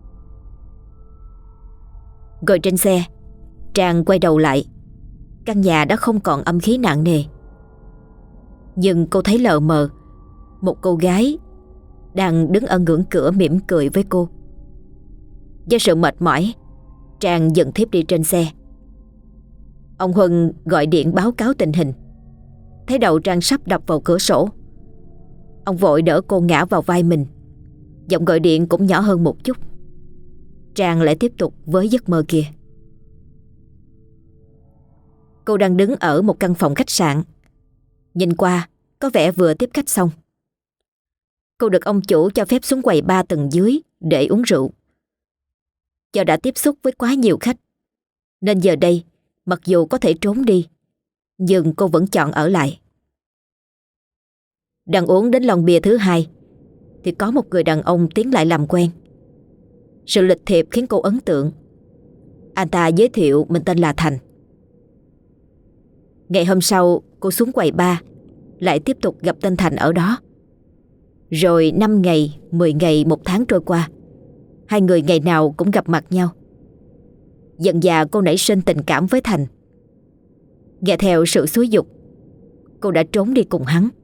Ngồi trên xe, Trang quay đầu lại. Căn nhà đã không còn âm khí nặng nề, nhưng cô thấy lờ mờ một cô gái đang đứng ở ngưỡng cửa mỉm cười với cô. Do sự mệt mỏi, Trang dần thiếp đi trên xe. Ông Huân gọi điện báo cáo tình hình. Thấy đầu Trang sắp đập vào cửa sổ, ông vội đỡ cô ngã vào vai mình. Giọng gọi điện cũng nhỏ hơn một chút. Trang lại tiếp tục với giấc mơ kia. Cô đang đứng ở một căn phòng khách sạn. Nhìn qua có vẻ vừa tiếp khách xong. Cô được ông chủ cho phép xuống quầy ba tầng dưới để uống rượu. Do đã tiếp xúc với quá nhiều khách, nên giờ đây mặc dù có thể trốn đi, nhưng cô vẫn chọn ở lại. Đang uống đến lon bia thứ hai thì có một người đàn ông tiến lại làm quen. Sự lịch thiệp khiến cô ấn tượng. Anh ta giới thiệu mình tên là Thành. Ngày hôm sau, cô xuống quầy bar, lại tiếp tục gặp tên Thành ở đó. Rồi năm ngày, mười ngày, một tháng trôi qua, hai người ngày nào cũng gặp mặt nhau. Dần dà cô nảy sinh tình cảm với Thành. Nghe theo sự xúi giục, cô đã trốn đi cùng hắn.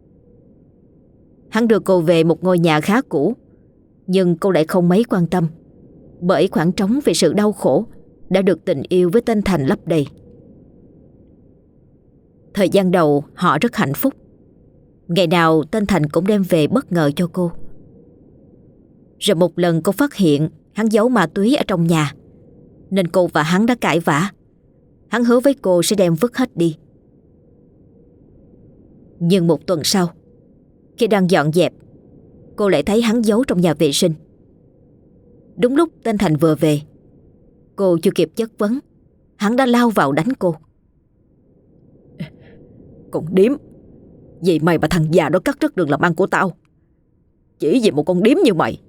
Hắn đưa cô về một ngôi nhà khá cũ, nhưng cô lại không mấy quan tâm, bởi khoảng trống về sự đau khổ đã được tình yêu với tên Thành lấp đầy. Thời gian đầu họ rất hạnh phúc. Ngày nào tên Thành cũng đem về bất ngờ cho cô. Rồi một lần cô phát hiện hắn giấu ma túy ở trong nhà, nên cô và hắn đã cãi vã. Hắn hứa với cô sẽ đem vứt hết đi. Nhưng một tuần sau, khi đang dọn dẹp, cô lại thấy hắn giấu trong nhà vệ sinh. Đúng lúc tên Thành vừa về, cô chưa kịp chất vấn, hắn đã lao vào đánh cô. "Con điếm, vì mày mà thằng già đó cắt đứt đường làm ăn của tao. Chỉ vì một con điếm như mày."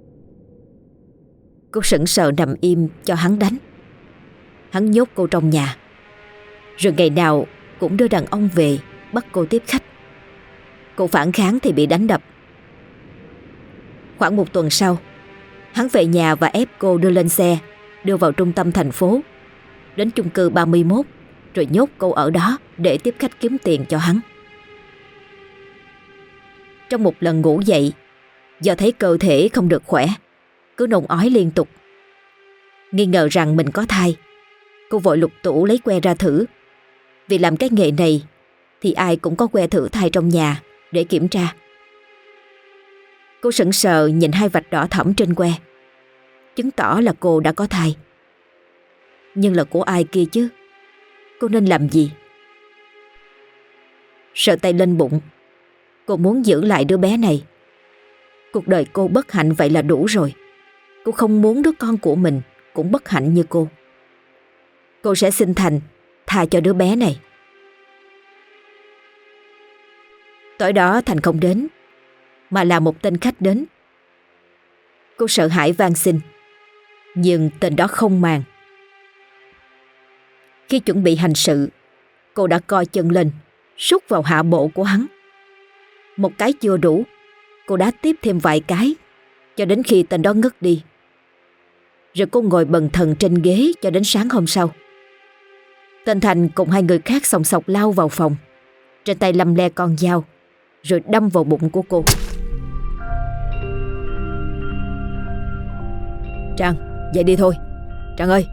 Cô sững sờ nằm im cho hắn đánh. Hắn nhốt cô trong nhà, rồi ngày nào cũng đưa đàn ông về bắt cô tiếp khách. Cô phản kháng thì bị đánh đập. Khoảng một tuần sau, hắn về nhà và ép cô đưa lên xe, đưa vào trung tâm thành phố, đến chung cư ba mươi mốt, rồi nhốt cô ở đó để tiếp khách kiếm tiền cho hắn. Trong một lần ngủ dậy, do thấy cơ thể không được khỏe, cứ nôn ói liên tục, nghi ngờ rằng mình có thai, cô vội lục tủ lấy que ra thử. Vì làm cái nghề này thì ai cũng có que thử thai trong nhà để kiểm tra. Cô sững sờ nhìn hai vạch đỏ thẫm trên que, chứng tỏ là cô đã có thai. Nhưng là của ai kia chứ? Cô nên làm gì? Sợ tay lên bụng, cô muốn giữ lại đứa bé này. Cuộc đời cô bất hạnh vậy là đủ rồi. Cô không muốn đứa con của mình cũng bất hạnh như cô. Cô sẽ xin Thành tha cho đứa bé này. Tối đó Thành không đến, mà là một tên khách đến. Cô sợ hãi van xin, nhưng tên đó không màng. Khi chuẩn bị hành sự, cô đã co chân lên, sút vào hạ bộ của hắn. Một cái chưa đủ, cô đã tiếp thêm vài cái, cho đến khi tên đó ngất đi. Rồi cô ngồi bần thần trên ghế cho đến sáng hôm sau. Tên Thành cùng hai người khác sòng sọc lao vào phòng, trên tay lăm le con dao, rồi đâm vào bụng của cô. Trang, dậy đi thôi. Trang ơi.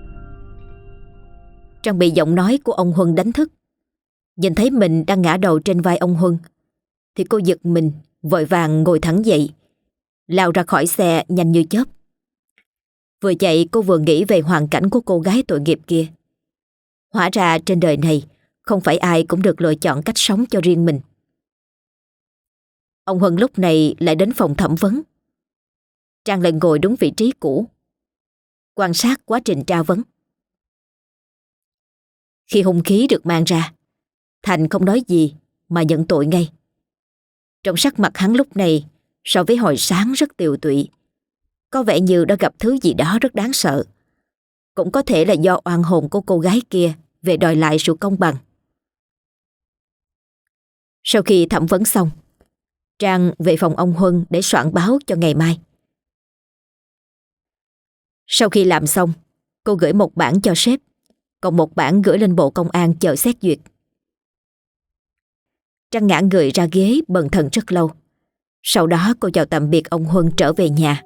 Trang bị giọng nói của ông Huân đánh thức. Nhìn thấy mình đang ngã đầu trên vai ông Huân thì cô giật mình, vội vàng ngồi thẳng dậy, lao ra khỏi xe nhanh như chớp. Vừa chạy cô vừa nghĩ về hoàn cảnh của cô gái tội nghiệp kia. Hóa ra trên đời này không phải ai cũng được lựa chọn cách sống cho riêng mình. Ông Huân lúc này lại đến phòng thẩm vấn. Trang lại ngồi đúng vị trí cũ, quan sát quá trình tra vấn. Khi hung khí được mang ra, Thành không nói gì mà nhận tội ngay. Trong sắc mặt hắn lúc này so với hồi sáng rất tiều tụy, có vẻ như đã gặp thứ gì đó rất đáng sợ. Cũng có thể là do oan hồn của cô gái kia về đòi lại sự công bằng. Sau khi thẩm vấn xong, Trang về phòng ông Huân để soạn báo cho ngày mai. Sau khi làm xong, cô gửi một bản cho sếp, còn một bản gửi lên Bộ Công an chờ xét duyệt. Trang ngã người ra ghế bần thần rất lâu. Sau đó cô chào tạm biệt ông Huân trở về nhà.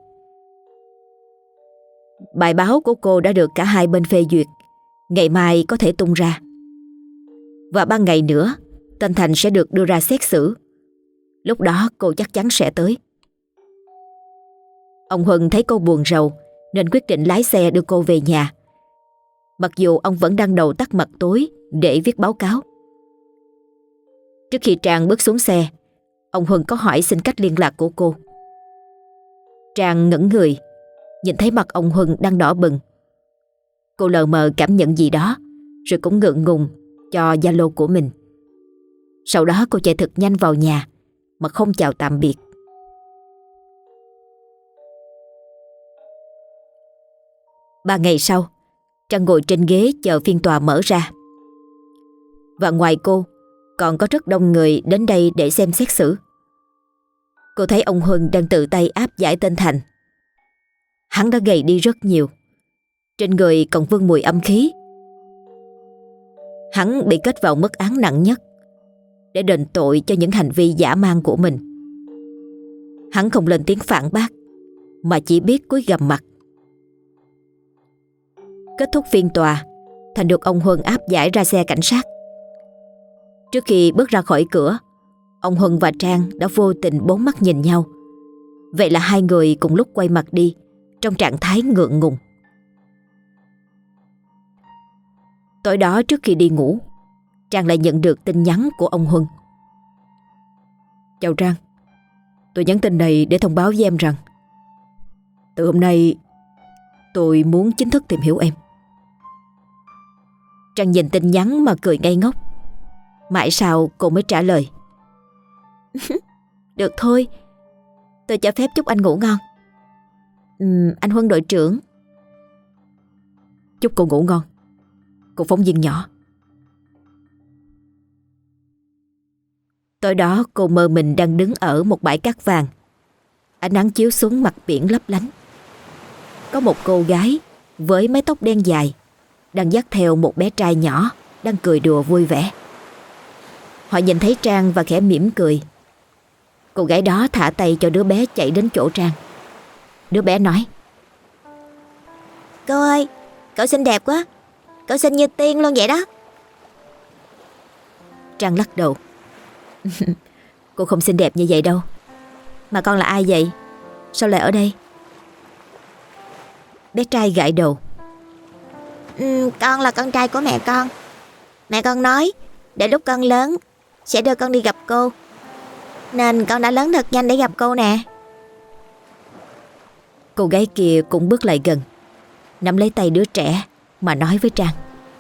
Bài báo của cô đã được cả hai bên phê duyệt, ngày mai có thể tung ra. Và ba ngày nữa, tên Thành sẽ được đưa ra xét xử. Lúc đó cô chắc chắn sẽ tới. Ông Huân thấy cô buồn rầu nên quyết định lái xe đưa cô về nhà. Mặc dù ông vẫn đang đầu tắt mặt tối để viết báo cáo. Trước khi Trang bước xuống xe, ông Huân có hỏi xin cách liên lạc của cô. Trang ngẩn người, nhìn thấy mặt ông Huân đang đỏ bừng. Cô lờ mờ cảm nhận gì đó, rồi cũng ngượng ngùng cho Zalo của mình. Sau đó cô chạy thật nhanh vào nhà mà không chào tạm biệt. Ba ngày sau, Trang ngồi trên ghế chờ phiên tòa mở ra. Và ngoài cô, còn có rất đông người đến đây để xem xét xử. Cô thấy ông Huân đang tự tay áp giải tên Thành. Hắn đã gầy đi rất nhiều, trên người còn vương mùi âm khí. Hắn bị kết vào mức án nặng nhất để đền tội cho những hành vi dã man của mình. Hắn không lên tiếng phản bác, mà chỉ biết cúi gằm mặt. Kết thúc phiên tòa, Thành được ông Huân áp giải ra xe cảnh sát. Trước khi bước ra khỏi cửa, ông Huân và Trang đã vô tình bốn mắt nhìn nhau. Vậy là hai người cùng lúc quay mặt đi, trong trạng thái ngượng ngùng. Tối đó trước khi đi ngủ, Trang lại nhận được tin nhắn của ông Huân. Chào Trang, tôi nhắn tin này để thông báo với em rằng từ hôm nay tôi muốn chính thức tìm hiểu em. Trang nhìn tin nhắn mà cười ngây ngốc. Mãi sau cô mới trả lời. Được thôi, tôi cho phép chúc anh ngủ ngon. uhm, Anh Huân đội trưởng. Chúc cô ngủ ngon, cô phóng viên nhỏ. Tối đó cô mơ mình đang đứng ở một bãi cát vàng. Ánh nắng chiếu xuống mặt biển lấp lánh. Có một cô gái với mái tóc đen dài đang dắt theo một bé trai nhỏ đang cười đùa vui vẻ. Họ nhìn thấy Trang và khẽ mỉm cười. Cô gái đó thả tay cho đứa bé chạy đến chỗ Trang. Đứa bé nói: Cô ơi, cậu xinh đẹp quá. Cậu xinh như tiên luôn vậy đó. Trang lắc đầu. Cô không xinh đẹp như vậy đâu. Mà con là ai vậy? Sao lại ở đây? Bé trai gãi đầu. Ừ, con là con trai của mẹ con. Mẹ con nói để lúc con lớn sẽ đưa con đi gặp cô, nên con đã lớn thật nhanh để gặp cô nè. Cô gái kia cũng bước lại gần, nắm lấy tay đứa trẻ mà nói với Trang: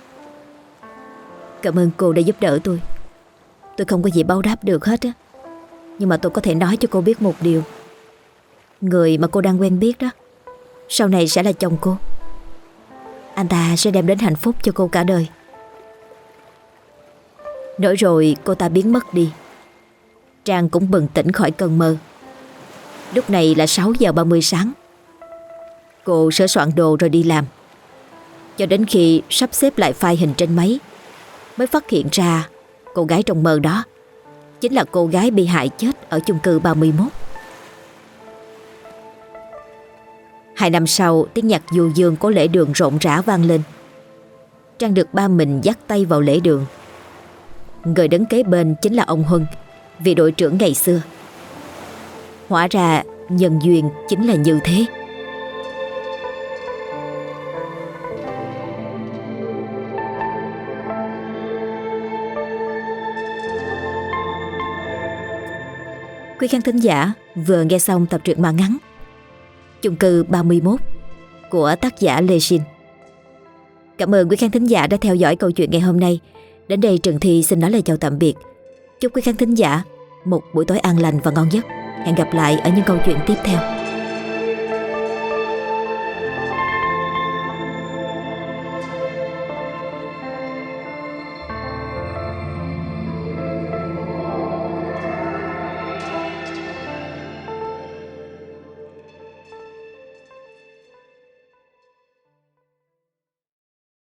Cảm ơn cô đã giúp đỡ tôi. Tôi không có gì báo đáp được hết á, nhưng mà tôi có thể nói cho cô biết một điều. Người mà cô đang quen biết đó, sau này sẽ là chồng cô. Anh ta sẽ đem đến hạnh phúc cho cô cả đời. Nói rồi cô ta biến mất đi. Trang cũng bừng tỉnh khỏi cơn mơ. Lúc này là sáu giờ ba mươi sáng. Cô sửa soạn đồ rồi đi làm. cho đến khi sắp xếp lại file hình trên máy mới phát hiện ra cô gái trong mơ đó chính là cô gái bị hại chết ở chung cư ba mươi mốt. Hai năm sau, tiếng nhạc du dương của lễ đường rộn rã vang lên. Trang được ba mình dắt tay vào lễ đường. Người đứng kế bên chính là ông Huân, vị đội trưởng ngày xưa. Hóa ra nhân duyên chính là như thế. Quý khán thính giả vừa nghe xong tập truyện ma ngắn Chung cư ba mươi mốt của tác giả Lê Sinh. Cảm ơn quý khán thính giả đã theo dõi câu chuyện ngày hôm nay. Đến đây Trần Thi xin nói lời chào tạm biệt. Chúc quý khán thính giả một buổi tối an lành và ngon giấc. Hẹn gặp lại ở những câu chuyện tiếp theo.